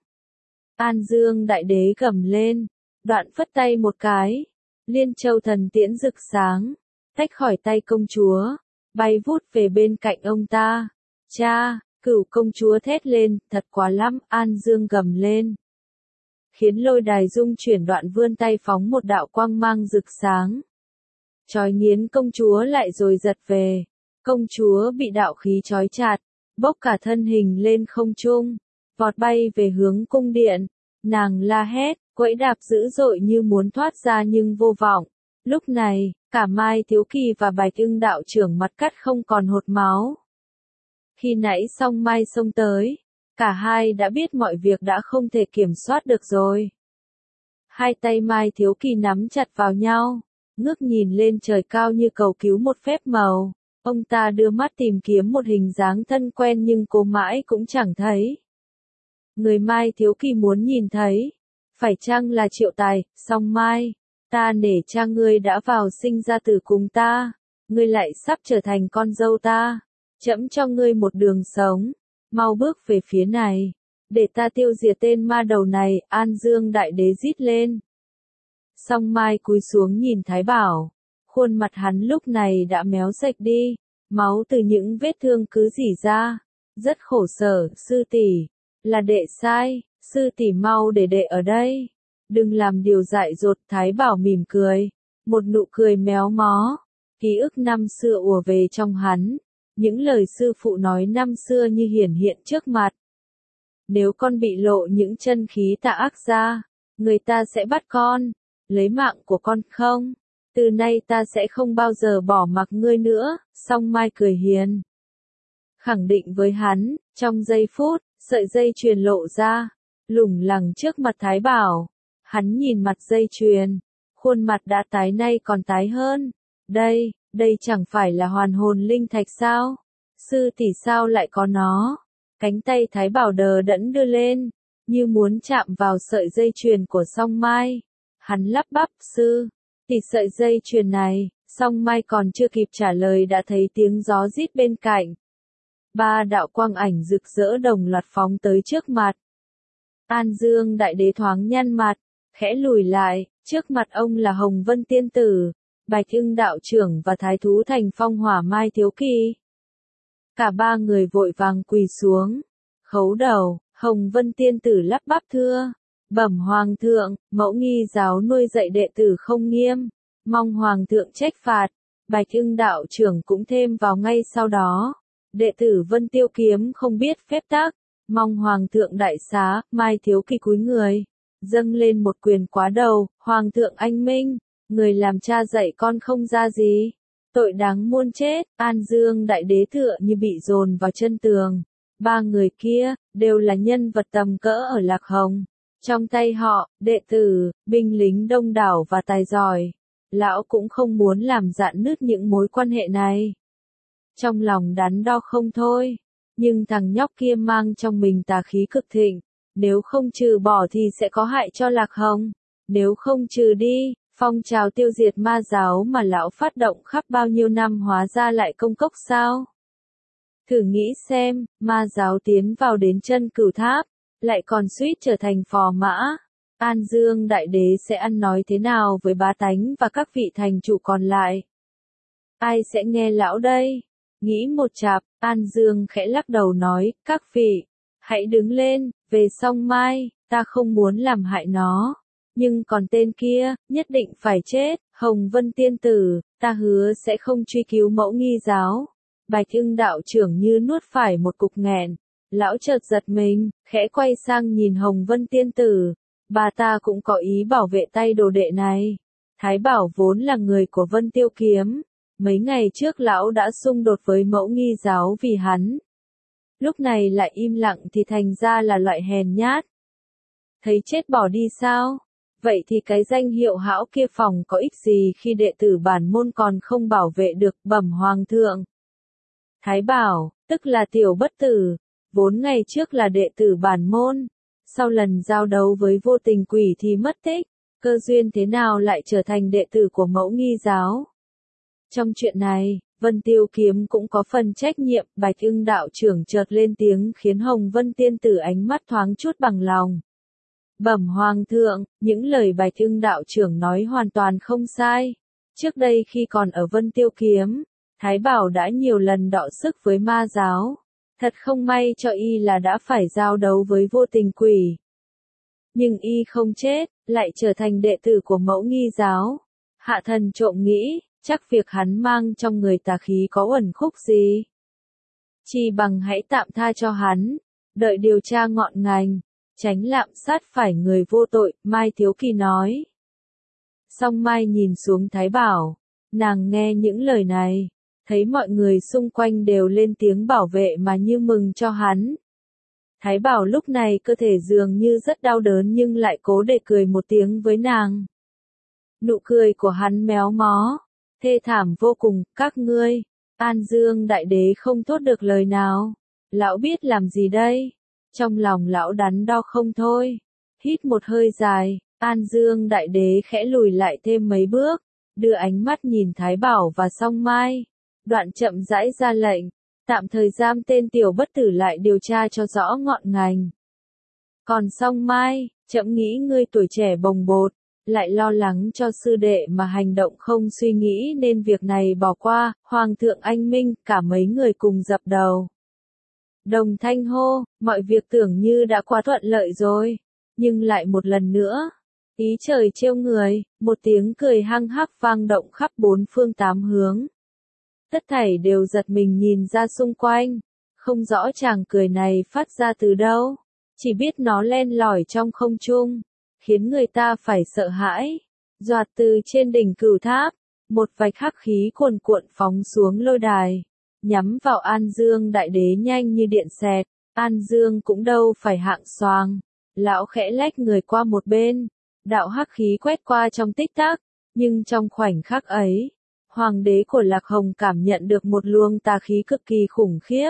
An Dương đại đế gầm lên, đoạn phất tay một cái, Liên Châu thần tiễn rực sáng, tách khỏi tay công chúa, bay vút về bên cạnh ông ta. Cha, Cửu công chúa thét lên, thật quá lắm. An Dương gầm lên, khiến lôi đài rung chuyển, đoạn vươn tay phóng một đạo quang mang rực sáng, trói nghiến công chúa lại rồi giật về. Công chúa bị đạo khí trói chặt, bốc cả thân hình lên không trung, vọt bay về hướng cung điện. Nàng la hét, quẫy đạp dữ dội như muốn thoát ra nhưng vô vọng. Lúc này, cả Mai Thiếu Kỳ và Bạch Ưng đạo trưởng mặt cắt không còn hột máu. Khi nãy Song Mai xông tới, cả hai đã biết mọi việc đã không thể kiểm soát được rồi. Hai tay Mai Thiếu Kỳ nắm chặt vào nhau, ngước nhìn lên trời cao như cầu cứu một phép màu. Ông ta đưa mắt tìm kiếm một hình dáng thân quen nhưng cố mãi cũng chẳng thấy. Người Mai Thiếu Kỳ muốn nhìn thấy, phải chăng là Triệu Tài? Song Mai, ta nể cha ngươi đã vào sinh ra tử cùng ta, ngươi lại sắp trở thành con dâu ta, trẫm cho ngươi một đường sống, mau bước về phía này, để ta tiêu diệt tên ma đầu này. An Dương đại đế rít lên. Song Mai cúi xuống nhìn Thái Bảo, khuôn mặt hắn lúc này đã méo sạch đi, máu từ những vết thương cứ rỉ ra, rất khổ sở. Sư tỷ, là đệ sai, sư tỷ mau để đệ ở đây, đừng làm điều dại dột. Thái Bảo mỉm cười, một nụ cười méo mó, ký ức năm xưa ùa về trong hắn, những lời sư phụ nói năm xưa như hiển hiện trước mặt. Nếu con bị lộ những chân khí tà ác ra, người ta sẽ bắt con, lấy mạng của con không? Từ nay ta sẽ không bao giờ bỏ mặc ngươi nữa. Song Mai cười hiền, khẳng định với hắn. Trong giây phút, sợi dây chuyền lộ ra, lủng lẳng trước mặt Thái Bảo. Hắn nhìn mặt dây chuyền, khuôn mặt đã tái nay còn tái hơn. Đây, đây chẳng phải là hoàn hồn linh thạch sao? Sư tỷ sao lại có nó? Cánh tay Thái Bảo đờ đẫn đưa lên, như muốn chạm vào sợi dây chuyền của Song Mai. Hắn lắp bắp, sư tỷ sợi dây chuyền này. Song Mai còn chưa kịp trả lời đã thấy tiếng gió rít bên cạnh. Ba đạo quang ảnh rực rỡ đồng loạt phóng tới trước mặt. An Dương Đại Đế thoáng nhăn mặt, khẽ lùi lại, trước mặt ông là Hồng Vân Tiên Tử, Bạch Ưng Đạo Trưởng và Thái Thú Thành Phong Hỏa Mai Thiếu Kỳ. Cả ba người vội vàng quỳ xuống, khấu đầu. Hồng Vân Tiên Tử lắp bắp thưa, bẩm Hoàng thượng, mẫu nghi giáo nuôi dạy đệ tử không nghiêm, mong Hoàng thượng trách phạt. Bạch Ưng Đạo Trưởng cũng thêm vào ngay sau đó, đệ tử Vân Tiêu Kiếm không biết phép tắc, mong Hoàng thượng đại xá. Mai Thiếu Kỳ cúi người, dâng lên một quyền quá đầu. Hoàng thượng anh minh, người làm cha dạy con không ra gì, tội đáng muôn chết. An Dương Đại Đế tựa như bị dồn vào chân tường. Ba người kia, đều là nhân vật tầm cỡ ở Lạc Hồng. Trong tay họ, đệ tử, binh lính đông đảo và tài giỏi. Lão cũng không muốn làm rạn nứt những mối quan hệ này. Trong lòng đắn đo không thôi. Nhưng thằng nhóc kia mang trong mình tà khí cực thịnh. Nếu không trừ bỏ thì sẽ có hại cho Lạc Hồng. Nếu không trừ đi, phong trào tiêu diệt ma giáo mà lão phát động khắp bao nhiêu năm hóa ra lại công cốc sao? Thử nghĩ xem, ma giáo tiến vào đến chân Cửu Tháp, lại còn suýt trở thành phò mã. An Dương Đại Đế sẽ ăn nói thế nào với bá tánh và các vị thành chủ còn lại? Ai sẽ nghe lão đây? Nghĩ một chạp, An Dương khẽ lắc đầu nói, các vị, hãy đứng lên, về Song Mai, ta không muốn làm hại nó. Nhưng còn tên kia, nhất định phải chết. Hồng Vân Tiên Tử, ta hứa sẽ không truy cứu mẫu nghi giáo. Bạch Ưng Đạo Trưởng như nuốt phải một cục nghẹn. Lão chợt giật mình, khẽ quay sang nhìn Hồng Vân Tiên Tử. Bà ta cũng có ý bảo vệ tay đồ đệ này. Thái Bảo vốn là người của Vân Tiêu Kiếm. Mấy ngày trước lão đã xung đột với mẫu nghi giáo vì hắn. Lúc này lại im lặng thì thành ra là loại hèn nhát. Thấy chết bỏ đi sao? Vậy thì cái danh hiệu hão kia phòng có ích gì khi đệ tử bản môn còn không bảo vệ được, bẩm Hoàng thượng. Thái Bảo, tức là Tiểu Bất Tử, vốn ngày trước là đệ tử bản môn, sau lần giao đấu với Vô Tình Quỷ thì mất tích, cơ duyên thế nào lại trở thành đệ tử của mẫu nghi giáo. Trong chuyện này, Vân Tiêu Kiếm cũng có phần trách nhiệm. Bạch Ưng Đạo Trưởng chợt lên tiếng khiến Hồng Vân Tiên Tử ánh mắt thoáng chút bằng lòng. Bẩm Hoàng thượng, những lời Bạch Ưng Đạo Trưởng nói hoàn toàn không sai. Trước đây khi còn ở Vân Tiêu Kiếm, Thái Bảo đã nhiều lần đọ sức với ma giáo. Thật không may cho y là đã phải giao đấu với Vô Tình Quỷ. Nhưng y không chết, lại trở thành đệ tử của mẫu nghi giáo. Hạ thần trộm nghĩ, chắc việc hắn mang trong người tà khí có uẩn khúc gì. Chi bằng hãy tạm tha cho hắn, đợi điều tra ngọn ngành, tránh lạm sát phải người vô tội. Mai Thiếu Kỳ nói. Song Mai nhìn xuống Thái Bảo, nàng nghe những lời này, thấy mọi người xung quanh đều lên tiếng bảo vệ mà như mừng cho hắn. Thái Bảo lúc này cơ thể dường như rất đau đớn nhưng lại cố để cười một tiếng với nàng. Nụ cười của hắn méo mó, thê thảm vô cùng. Các ngươi, An Dương Đại Đế không thốt được lời nào. Lão biết làm gì đây? Trong lòng lão đắn đo không thôi. Hít một hơi dài, An Dương Đại Đế khẽ lùi lại thêm mấy bước, đưa ánh mắt nhìn Thái Bảo và Song Mai. Đoạn chậm rãi ra lệnh, tạm thời giam tên Tiểu Bất Tử lại điều tra cho rõ ngọn ngành. Còn Song Mai, chậm nghĩ ngươi tuổi trẻ bồng bột, lại lo lắng cho sư đệ mà hành động không suy nghĩ nên việc này bỏ qua. Hoàng thượng anh minh, cả mấy người cùng dập đầu. Đồng thanh hô, mọi việc tưởng như đã quá thuận lợi rồi, nhưng lại một lần nữa, ý trời trêu người, một tiếng cười hăng hắc vang động khắp bốn phương tám hướng. Tất thảy đều giật mình nhìn ra xung quanh, không rõ chàng cười này phát ra từ đâu, chỉ biết nó len lỏi trong không trung, khiến người ta phải sợ hãi. Doạt từ trên đỉnh Cửu Tháp, một vạch hắc khí cuồn cuộn phóng xuống lôi đài, nhắm vào An Dương Đại Đế nhanh như điện xẹt. An Dương cũng đâu phải hạng xoàng, lão khẽ lách người qua một bên, đạo hắc khí quét qua trong tích tắc, nhưng trong khoảnh khắc ấy, hoàng đế của Lạc Hồng cảm nhận được một luồng tà khí cực kỳ khủng khiếp.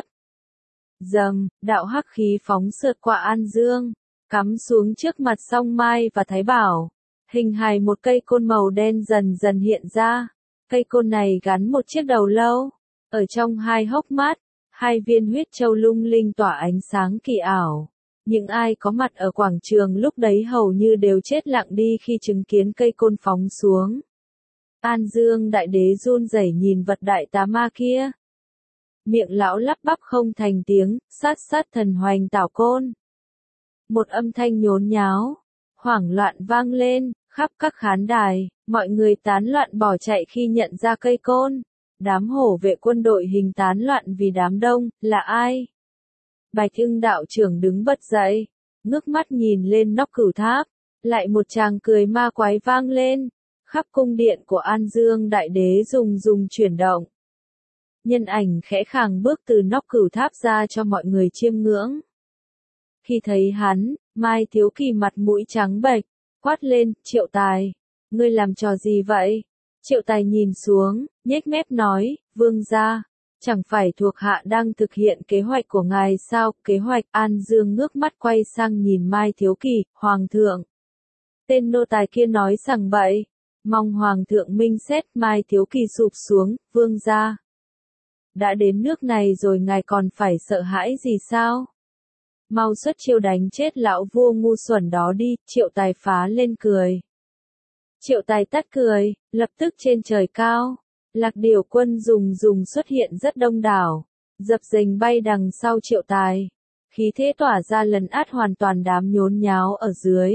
Dầm, đạo hắc khí phóng sượt qua An Dương, cắm xuống trước mặt Song Mai và Thái Bảo. Hình hài một cây côn màu đen dần dần hiện ra. Cây côn này gắn một chiếc đầu lâu. Ở trong hai hốc mắt, hai viên huyết châu lung linh tỏa ánh sáng kỳ ảo. Những ai có mặt ở quảng trường lúc đấy hầu như đều chết lặng đi khi chứng kiến cây côn phóng xuống. An Dương đại đế run rẩy nhìn vật đại tà ma kia. Miệng lão lắp bắp không thành tiếng, sát sát thần hoành tảo côn. Một âm thanh nhốn nháo, hoảng loạn vang lên, khắp các khán đài, mọi người tán loạn bỏ chạy khi nhận ra cây côn. Đám hổ vệ quân đội hình tán loạn vì đám đông, là ai? Bạch Ưng đạo trưởng đứng bật dậy, ngước mắt nhìn lên nóc cửu tháp, lại một tràng cười ma quái vang lên, khắp cung điện của An Dương đại đế rùng rùng chuyển động. Nhân ảnh khẽ khàng bước từ nóc cửu tháp ra cho mọi người chiêm ngưỡng. Khi thấy hắn, Mai Thiếu Kỳ mặt mũi trắng bệch, quát lên, Triệu Tài, ngươi làm trò gì vậy? Triệu Tài nhìn xuống, nhếch mép nói, vương gia, chẳng phải thuộc hạ đang thực hiện kế hoạch của ngài sao? Kế hoạch? An Dương ngước mắt quay sang nhìn Mai Thiếu Kỳ, Hoàng thượng. Tên nô tài kia nói sằng bậy, mong Hoàng thượng minh xét. Mai Thiếu Kỳ sụp xuống, vương gia. Đã đến nước này rồi ngài còn phải sợ hãi gì sao? Mau xuất chiêu đánh chết lão vua ngu xuẩn đó đi. Triệu Tài phá lên cười. Triệu Tài tắt cười, lập tức trên trời cao, Lạc Điều quân dùng dùng xuất hiện rất đông đảo, dập dềnh bay đằng sau Triệu Tài, khí thế tỏa ra lấn át hoàn toàn đám nhốn nháo ở dưới.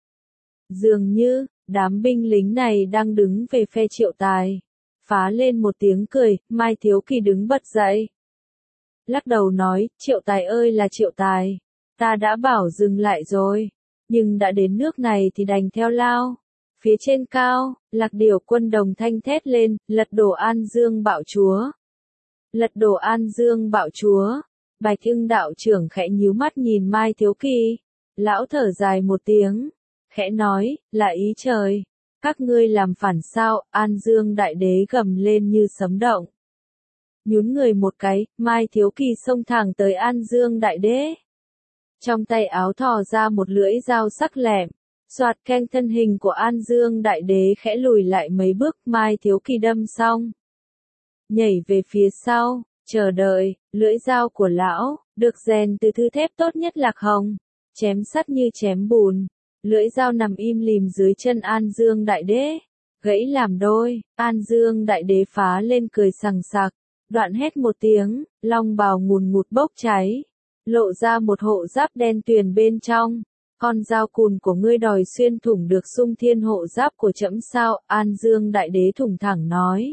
Dường như, đám binh lính này đang đứng về phe Triệu Tài. Phá lên một tiếng cười, Mai Thiếu Kỳ đứng bật dậy. Lắc đầu nói, Triệu Tài ơi là Triệu Tài, ta đã bảo dừng lại rồi, nhưng đã đến nước này thì đành theo lao. Phía trên cao, Lạc Điều quân đồng thanh thét lên, lật đổ An Dương bạo chúa. Lật đổ An Dương bạo chúa. Bạch Ưng đạo trưởng khẽ nhíu mắt nhìn Mai Thiếu Kỳ. Lão thở dài một tiếng, khẽ nói, là ý trời. Các ngươi làm phản sao? An Dương đại đế gầm lên như sấm động. Nhún người một cái, Mai Thiếu Kỳ xông thẳng tới An Dương đại đế. Trong tay áo thò ra một lưỡi dao sắc lẹm. Soạt keng, thân hình của An Dương đại đế khẽ lùi lại mấy bước. Mai Thiếu Kỳ đâm xong, nhảy về phía sau, chờ đợi. Lưỡi dao của lão, được rèn từ thứ thép tốt nhất Lạc Hồng, chém sắt như chém bùn. Lưỡi dao nằm im lìm dưới chân An Dương đại đế, gãy làm đôi. An Dương đại đế phá lên cười sằng sặc, đoạn hét một tiếng, long bào ngùn ngụt bốc cháy, lộ ra một hộ giáp đen tuyền bên trong. Con dao cùn của ngươi đòi xuyên thủng được Sung Thiên hộ giáp của trẫm sao? An Dương đại đế thủng thẳng nói.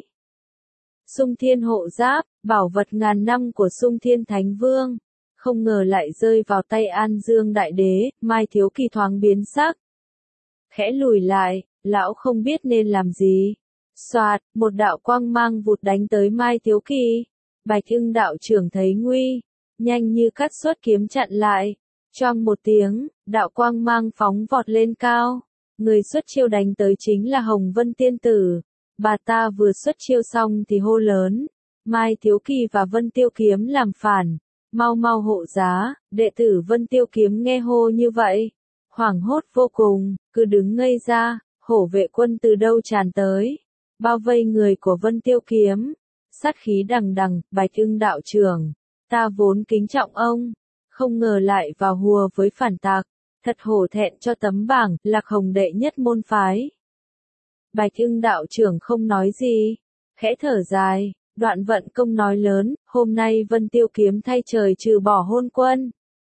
Sung Thiên hộ giáp, bảo vật ngàn năm của Sung Thiên Thánh Vương, không ngờ lại rơi vào tay An Dương đại đế. Mai Thiếu Kỳ thoáng biến sắc, khẽ lùi lại, lão không biết nên làm gì. Soạt, một đạo quang mang vụt đánh tới Mai Thiếu Kỳ. Bạch Ưng đạo trưởng thấy nguy, nhanh như cắt xuất kiếm chặn lại. Choang một tiếng, đạo quang mang phóng vọt lên cao. Người xuất chiêu đánh tới chính là Hồng Vân Tiên Tử. Bà ta vừa xuất chiêu xong thì hô lớn, Mai Thiếu Kỳ và Vân Tiêu Kiếm làm phản, mau mau hộ giá. Đệ tử Vân Tiêu Kiếm nghe hô như vậy, hoảng hốt vô cùng, cứ đứng ngây ra. Hổ vệ quân từ đâu tràn tới, bao vây người của Vân Tiêu Kiếm, sát khí đằng đằng. Bạch Ưng đạo trưởng, ta vốn kính trọng ông, không ngờ lại vào hùa với phản tặc, thật hổ thẹn cho tấm bảng Lạc Hồng đệ nhất môn phái. Bạch Ưng đạo trưởng không nói gì, khẽ thở dài, đoạn vận công nói lớn, hôm nay Vân Tiêu Kiếm thay trời trừ bỏ hôn quân.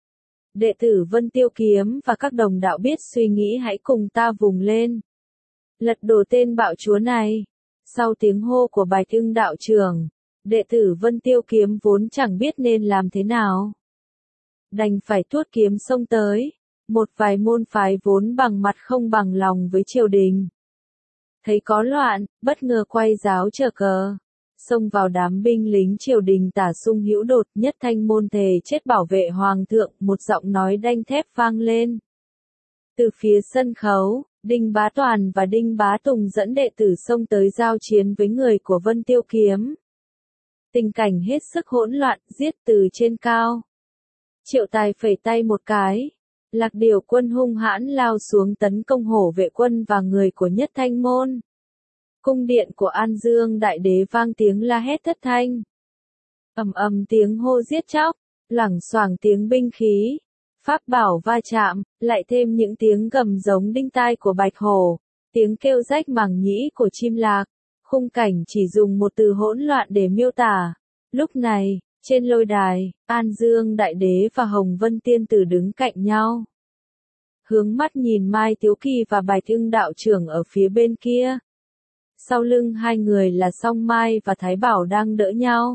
Đệ tử Vân Tiêu Kiếm và các đồng đạo biết suy nghĩ, hãy cùng ta vùng lên, lật đổ tên bạo chúa này. Sau tiếng hô của Bạch Ưng đạo trưởng, đệ tử Vân Tiêu Kiếm vốn chẳng biết nên làm thế nào, đành phải tuốt kiếm xông tới. Một vài môn phái vốn bằng mặt không bằng lòng với triều đình, thấy có loạn, bất ngờ quay giáo trở cờ, xông vào đám binh lính triều đình Tả Sung Hữu Đột. Nhất thanh môn thề chết bảo vệ hoàng thượng. Một giọng nói đanh thép vang lên. Từ phía sân khấu, Đinh Bá Toàn và Đinh Bá Tùng dẫn đệ tử xông tới giao chiến với người của Vân Tiêu Kiếm. Tình cảnh hết sức hỗn loạn, giết từ trên cao. Triệu Tài phẩy tay một cái. Lạc Điều quân hung hãn lao xuống tấn công Hổ Vệ quân và người của Nhất Thanh môn. Cung điện của An Dương Đại Đế vang tiếng la hét thất thanh. Ầm ầm tiếng hô giết chóc, loảng xoảng tiếng binh khí, pháp bảo va chạm, lại thêm những tiếng gầm giống đinh tai của bạch hổ, tiếng kêu rách màng nhĩ của chim lạc. Khung cảnh chỉ dùng một từ hỗn loạn để miêu tả. Lúc này, trên lôi đài, An Dương Đại Đế và Hồng Vân Tiên Tử đứng cạnh nhau. Hướng mắt nhìn Mai Tiếu Kỳ và Bạch Ưng đạo trưởng ở phía bên kia. Sau lưng hai người là Song Mai và Thái Bảo đang đỡ nhau.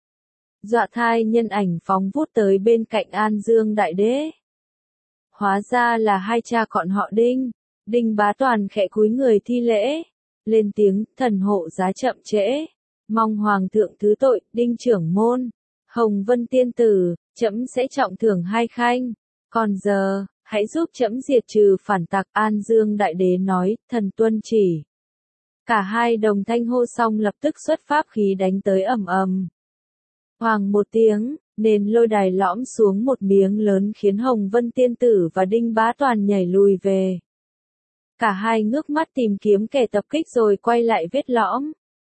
Dọa thai nhân ảnh phóng vút tới bên cạnh An Dương Đại Đế. Hóa ra là hai cha con họ Đinh. Đinh Bá Toàn khẽ cúi người thi lễ. Lên tiếng, thần hộ giá chậm trễ. Mong Hoàng thượng thứ tội, Đinh trưởng môn. Hồng Vân Tiên Tử, trẫm sẽ trọng thưởng hai khanh. Còn giờ, hãy giúp trẫm diệt trừ phản tặc. An Dương Đại Đế nói, thần tuân chỉ. Cả hai đồng thanh hô xong lập tức xuất pháp khí đánh tới ầm ầm. Hoàng một tiếng, nền lôi đài lõm xuống một miếng lớn khiến Hồng Vân Tiên Tử và Đinh Bá Toàn nhảy lùi về. Cả hai ngước mắt tìm kiếm kẻ tập kích rồi quay lại vết lõm.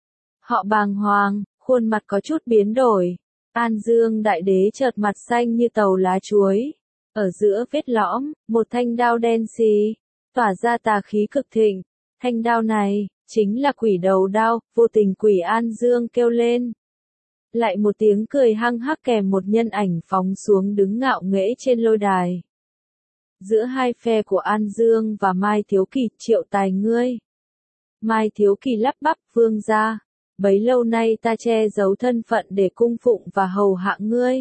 Họ bàng hoàng, khuôn mặt có chút biến đổi. An Dương Đại Đế chợt mặt xanh như tàu lá chuối. Ở giữa vết lõm, một thanh đao đen xì, tỏa ra tà khí cực thịnh. Thanh đao này, chính là quỷ đầu đao, vô tình quỷ An Dương kêu lên. Lại một tiếng cười hăng hắc kèm một nhân ảnh phóng xuống đứng ngạo nghễ trên lôi đài. Giữa hai phe của An Dương và Mai Thiếu Kỳ, Triệu Tài ngươi. Mai Thiếu Kỳ lắp bắp, vương gia. Bấy lâu nay ta che giấu thân phận để cung phụng và hầu hạ ngươi.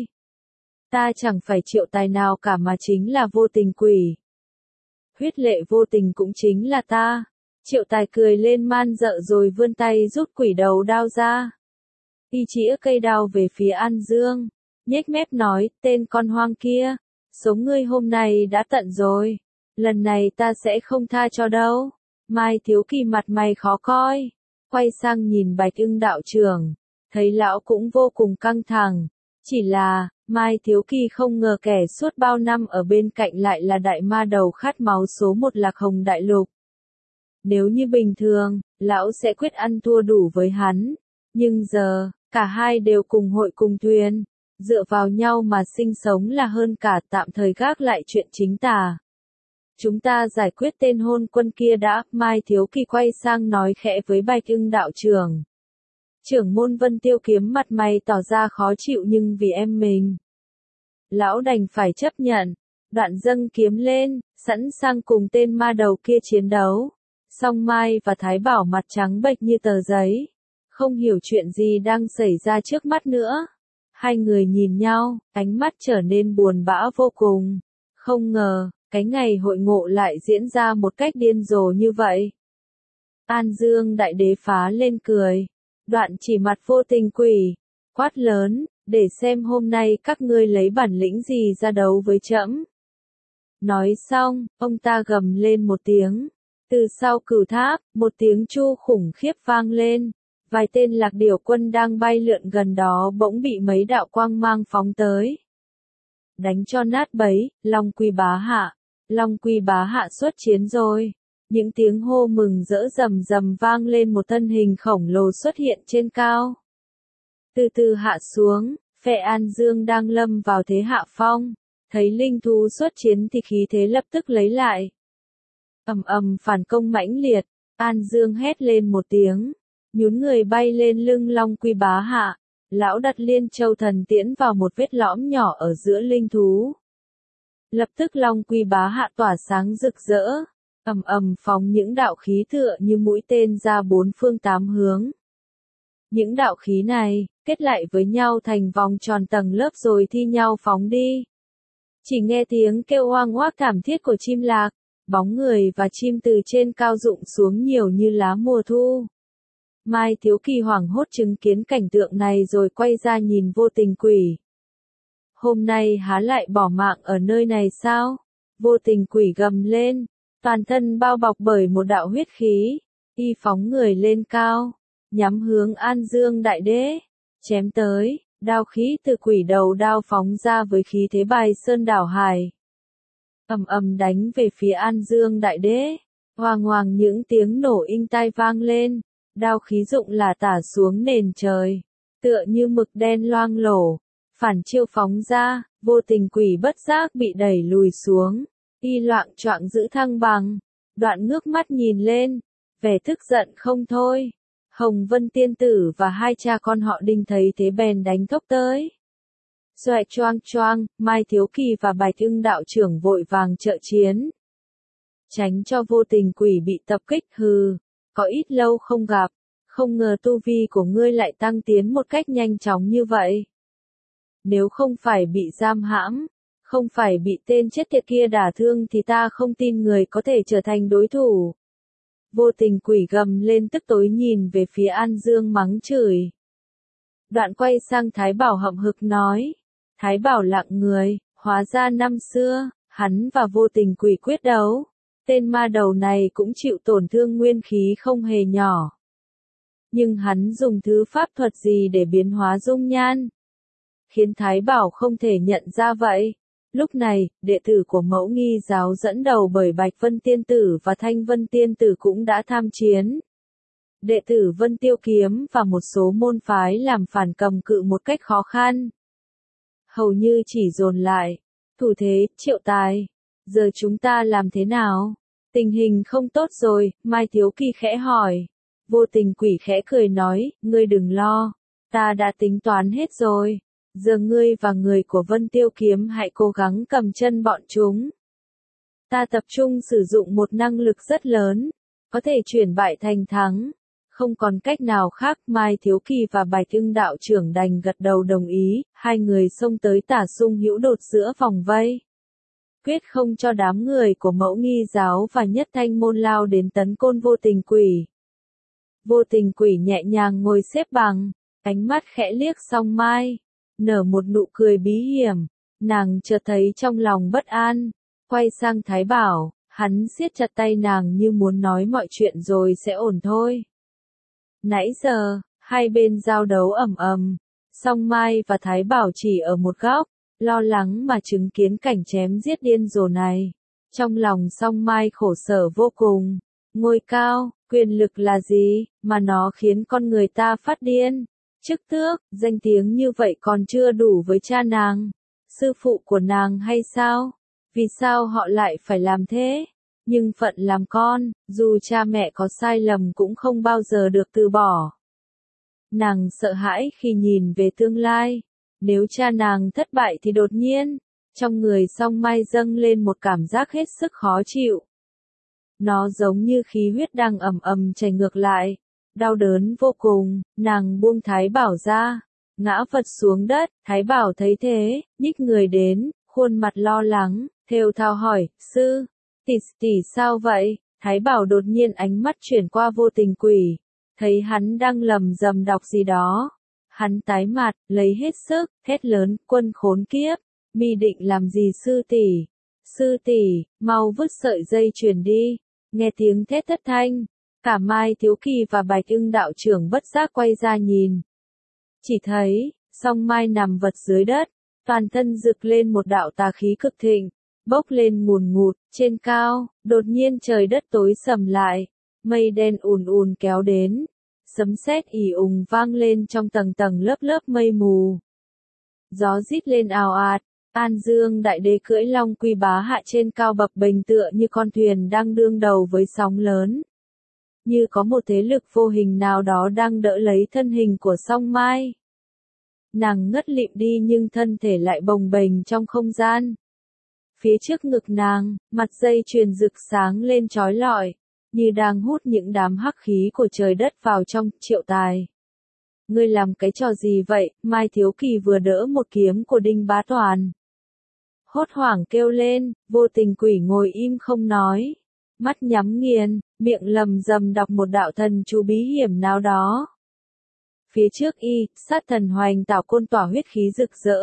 Ta chẳng phải Triệu Tài nào cả mà chính là vô tình quỷ. Huyết lệ vô tình cũng chính là ta. Triệu Tài cười lên man dợ rồi vươn tay rút quỷ đầu đao ra. Y chĩa cây đao về phía An Dương. Nhếch mép nói, tên con hoang kia. Số ngươi hôm nay đã tận rồi. Lần này ta sẽ không tha cho đâu. Mai Thiếu Kỳ mặt mày khó coi. Quay sang nhìn Bạch Ưng đạo trưởng. Thấy lão cũng vô cùng căng thẳng. Chỉ là, Mai Thiếu Kỳ không ngờ kẻ suốt bao năm ở bên cạnh lại là đại ma đầu khát máu số một Lạc Hồng Đại Lục. Nếu như bình thường, lão sẽ quyết ăn thua đủ với hắn. Nhưng giờ, cả hai đều cùng hội cùng thuyền. Dựa vào nhau mà sinh sống là hơn cả, tạm thời gác lại chuyện chính tà. Chúng ta giải quyết tên hôn quân kia đã. Mai Thiếu Kỳ quay sang nói khẽ với Bạch Ưng đạo trưởng. Trưởng môn Vân Tiêu Kiếm mặt mày tỏ ra khó chịu nhưng vì em mình. Lão đành phải chấp nhận. Đoạn dâng kiếm lên, sẵn sàng cùng tên ma đầu kia chiến đấu. Song Mai và Thái Bảo mặt trắng bệch như tờ giấy. Không hiểu chuyện gì đang xảy ra trước mắt nữa. Hai người nhìn nhau, ánh mắt trở nên buồn bã vô cùng. Không ngờ, cái ngày hội ngộ lại diễn ra một cách điên rồ như vậy. An Dương Đại Đế phá lên cười. Đoạn chỉ mặt vô tình quỷ. Quát lớn, để xem hôm nay các ngươi lấy bản lĩnh gì ra đấu với trẫm. Nói xong, ông ta gầm lên một tiếng. Từ sau cửu tháp, một tiếng chu khủng khiếp vang lên. Vài tên Lạc Điểu quân đang bay lượn gần đó bỗng bị mấy đạo quang mang phóng tới. Đánh cho nát bấy, Long Quy Bá Hạ. Long Quy Bá Hạ xuất chiến rồi. Những tiếng hô mừng rỡ rầm rầm vang lên, một thân hình khổng lồ xuất hiện trên cao. Từ từ hạ xuống, phe An Dương đang lâm vào thế hạ phong. Thấy linh thú xuất chiến thì khí thế lập tức lấy lại. Ầm ầm phản công mãnh liệt, An Dương hét lên một tiếng. Nhún người bay lên lưng Long Quy Bá Hạ. Lão đặt Liên Châu Thần Tiễn vào một vết lõm nhỏ ở giữa linh thú. Lập tức Long Quy Bá Hạ tỏa sáng rực rỡ. Ầm ầm phóng những đạo khí tựa như mũi tên ra bốn phương tám hướng. Những đạo khí này, kết lại với nhau thành vòng tròn tầng lớp rồi thi nhau phóng đi. Chỉ nghe tiếng kêu oang oác thảm thiết của chim lạc. Bóng người và chim từ trên cao rụng xuống nhiều như lá mùa thu. Mai Thiếu Kỳ hoảng hốt chứng kiến cảnh tượng này rồi quay ra nhìn vô tình quỷ. Hôm nay há lại bỏ mạng ở nơi này sao? Vô tình quỷ gầm lên, toàn thân bao bọc bởi một đạo huyết khí, y phóng người lên cao, nhắm hướng An Dương Đại Đế, chém tới, đao khí từ quỷ đầu đao phóng ra với khí thế bài sơn đảo hải. Ầm ầm đánh về phía An Dương Đại Đế, hoang hoàng những tiếng nổ inh tai vang lên, đao khí rụng là tả xuống nền trời, tựa như mực đen loang lổ, phản chiêu phóng ra, vô tình quỷ bất giác bị đẩy lùi xuống, y loạng choạng giữ thăng bằng, đoạn ngước mắt nhìn lên, vẻ tức giận không thôi. Hồng Vân Tiên Tử và hai cha con họ Đinh thấy thế bèn đánh thốc tới. Xoẹt choang choang, Mai Thiếu Kỳ và Bạch Ưng đạo trưởng vội vàng trợ chiến. Tránh cho vô tình quỷ bị tập kích. Hừ, có ít lâu không gặp, không ngờ tu vi của ngươi lại tăng tiến một cách nhanh chóng như vậy. Nếu không phải bị giam hãm, không phải bị tên chết tiệt kia đả thương thì ta không tin người có thể trở thành đối thủ. Vô tình quỷ gầm lên tức tối nhìn về phía An Dương mắng chửi. Đoạn quay sang Thái Bảo hậm hực nói. Thái Bảo lặng người, hóa ra năm xưa, hắn và vô tình quỷ quyết đấu. Tên ma đầu này cũng chịu tổn thương nguyên khí không hề nhỏ. Nhưng hắn dùng thứ pháp thuật gì để biến hóa dung nhan? Khiến Thái Bảo không thể nhận ra vậy. Lúc này, đệ tử của Mẫu Nghi giáo dẫn đầu bởi Bạch Vân Tiên Tử và Thanh Vân Tiên Tử cũng đã tham chiến. Đệ tử Vân Tiêu Kiếm và một số môn phái làm phản cầm cự một cách khó khăn. Hầu như chỉ dồn lại. Thủ thế, Triệu Tài. Giờ chúng ta làm thế nào? Tình hình không tốt rồi, Mai Thiếu Kỳ khẽ hỏi. Vô tình quỷ khẽ cười nói, ngươi đừng lo. Ta đã tính toán hết rồi. Giờ ngươi và người của Vân Tiêu Kiếm hãy cố gắng cầm chân bọn chúng. Ta tập trung sử dụng một năng lực rất lớn, có thể chuyển bại thành thắng. Không còn cách nào khác, Mai Thiếu Kỳ và Bạch Ưng đạo trưởng đành gật đầu đồng ý, hai người xông tới Tả Sung Hữu đột giữa vòng vây. Quyết không cho đám người của Mẫu Nghi giáo và Nhất Thanh môn lao đến tấn công vô tình quỷ. Vô tình quỷ nhẹ nhàng ngồi xếp bằng, ánh mắt khẽ liếc Song Mai, nở một nụ cười bí hiểm, nàng chợt thấy trong lòng bất an, quay sang Thái Bảo, hắn siết chặt tay nàng như muốn nói mọi chuyện rồi sẽ ổn thôi. Nãy giờ, hai bên giao đấu ầm ầm, Song Mai và Thái Bảo chỉ ở một góc, lo lắng mà chứng kiến cảnh chém giết điên rồ này. Trong lòng Song Mai khổ sở vô cùng, ngôi cao, quyền lực là gì, mà nó khiến con người ta phát điên. Chức tước, danh tiếng như vậy còn chưa đủ với cha nàng, sư phụ của nàng hay sao? Vì sao họ lại phải làm thế? Nhưng phận làm con, dù cha mẹ có sai lầm cũng không bao giờ được từ bỏ. Nàng sợ hãi khi nhìn về tương lai. Nếu cha nàng thất bại thì đột nhiên, trong người Song Mai dâng lên một cảm giác hết sức khó chịu. Nó giống như khí huyết đang ầm ầm chảy ngược lại. Đau đớn vô cùng, nàng buông Thái Bảo ra, ngã vật xuống đất, Thái Bảo thấy thế, nhích người đến, khuôn mặt lo lắng, thều thào hỏi, sư, tỷ tỷ sao vậy? Thái Bảo đột nhiên ánh mắt chuyển qua vô tình quỷ, thấy hắn đang lầm rầm đọc gì đó. Hắn tái mặt, lấy hết sức, hét lớn, quân khốn kiếp, mi định làm gì sư tỷ? Sư tỷ, mau vứt sợi dây chuyền đi, nghe tiếng thét thất thanh. Cả Mai Thiếu Kỳ và Bạch Ưng đạo trưởng bất giác quay ra nhìn. Chỉ thấy, Song Mai nằm vật dưới đất, toàn thân rực lên một đạo tà khí cực thịnh, bốc lên ngùn ngụt, trên cao, đột nhiên trời đất tối sầm lại, mây đen ùn ùn kéo đến, sấm sét ì ùng vang lên trong tầng tầng lớp lớp mây mù. Gió rít lên ào ạt, An Dương Đại Đế cưỡi long quy bá hạ trên cao bập bềnh tựa như con thuyền đang đương đầu với sóng lớn. Như có một thế lực vô hình nào đó đang đỡ lấy thân hình của Song Mai. Nàng ngất lịm đi nhưng thân thể lại bồng bềnh trong không gian. Phía trước ngực nàng, mặt dây chuyền rực sáng lên chói lọi, như đang hút những đám hắc khí của trời đất vào trong. Triệu Tài, ngươi làm cái trò gì vậy? Mai Thiếu Kỳ vừa đỡ một kiếm của Đinh Bá Toàn, hốt hoảng kêu lên. Vô tình quỷ ngồi im không nói, mắt nhắm nghiền, miệng lầm rầm đọc một đạo thần chú bí hiểm nào đó. Phía trước y, sát thần hoành tạo côn tỏa huyết khí rực rỡ.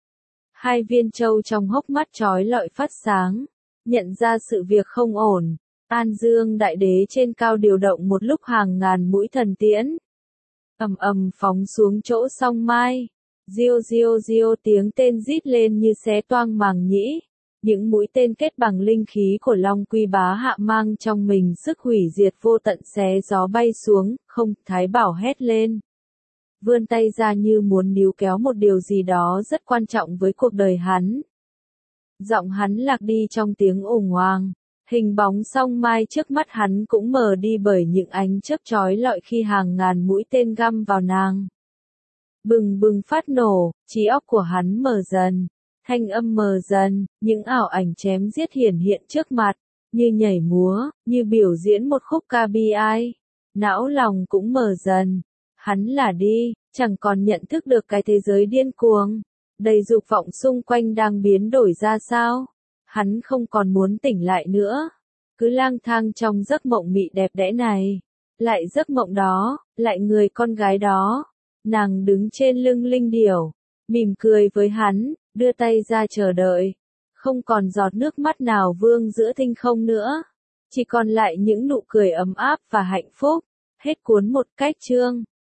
Hai viên châu trong hốc mắt chói lọi phát sáng, nhận ra sự việc không ổn, An Dương Đại Đế trên cao điều động một lúc hàng ngàn mũi thần tiễn. Ầm ầm phóng xuống chỗ song mai. Diêu diêu diêu tiếng tên rít lên như xé toang màng nhĩ. Những mũi tên kết bằng linh khí của Long Quy Bá Hạ mang trong mình sức hủy diệt vô tận xé gió bay xuống, không, Thái Bảo hét lên. Vươn tay ra như muốn níu kéo một điều gì đó rất quan trọng với cuộc đời hắn. Giọng hắn lạc đi trong tiếng ồn oang. Hình bóng song mai trước mắt hắn cũng mờ đi bởi những ánh chớp chói lọi khi hàng ngàn mũi tên găm vào nàng. Bừng bừng phát nổ, trí óc của hắn mờ dần. Thanh âm mờ dần, những ảo ảnh chém giết hiển hiện trước mặt, như nhảy múa, như biểu diễn một khúc ca bi ai. Não lòng cũng mờ dần. Hắn là đi, chẳng còn nhận thức được cái thế giới điên cuồng, đầy dục vọng xung quanh đang biến đổi ra sao. Hắn không còn muốn tỉnh lại nữa, cứ lang thang trong giấc mộng mị đẹp đẽ này. Lại giấc mộng đó, lại người con gái đó. Nàng đứng trên lưng linh điểu, mỉm cười với hắn, đưa tay ra chờ đợi. Không còn giọt nước mắt nào vương giữa thinh không nữa. Chỉ còn lại những nụ cười ấm áp và hạnh phúc. Hết cuốn một cách chương.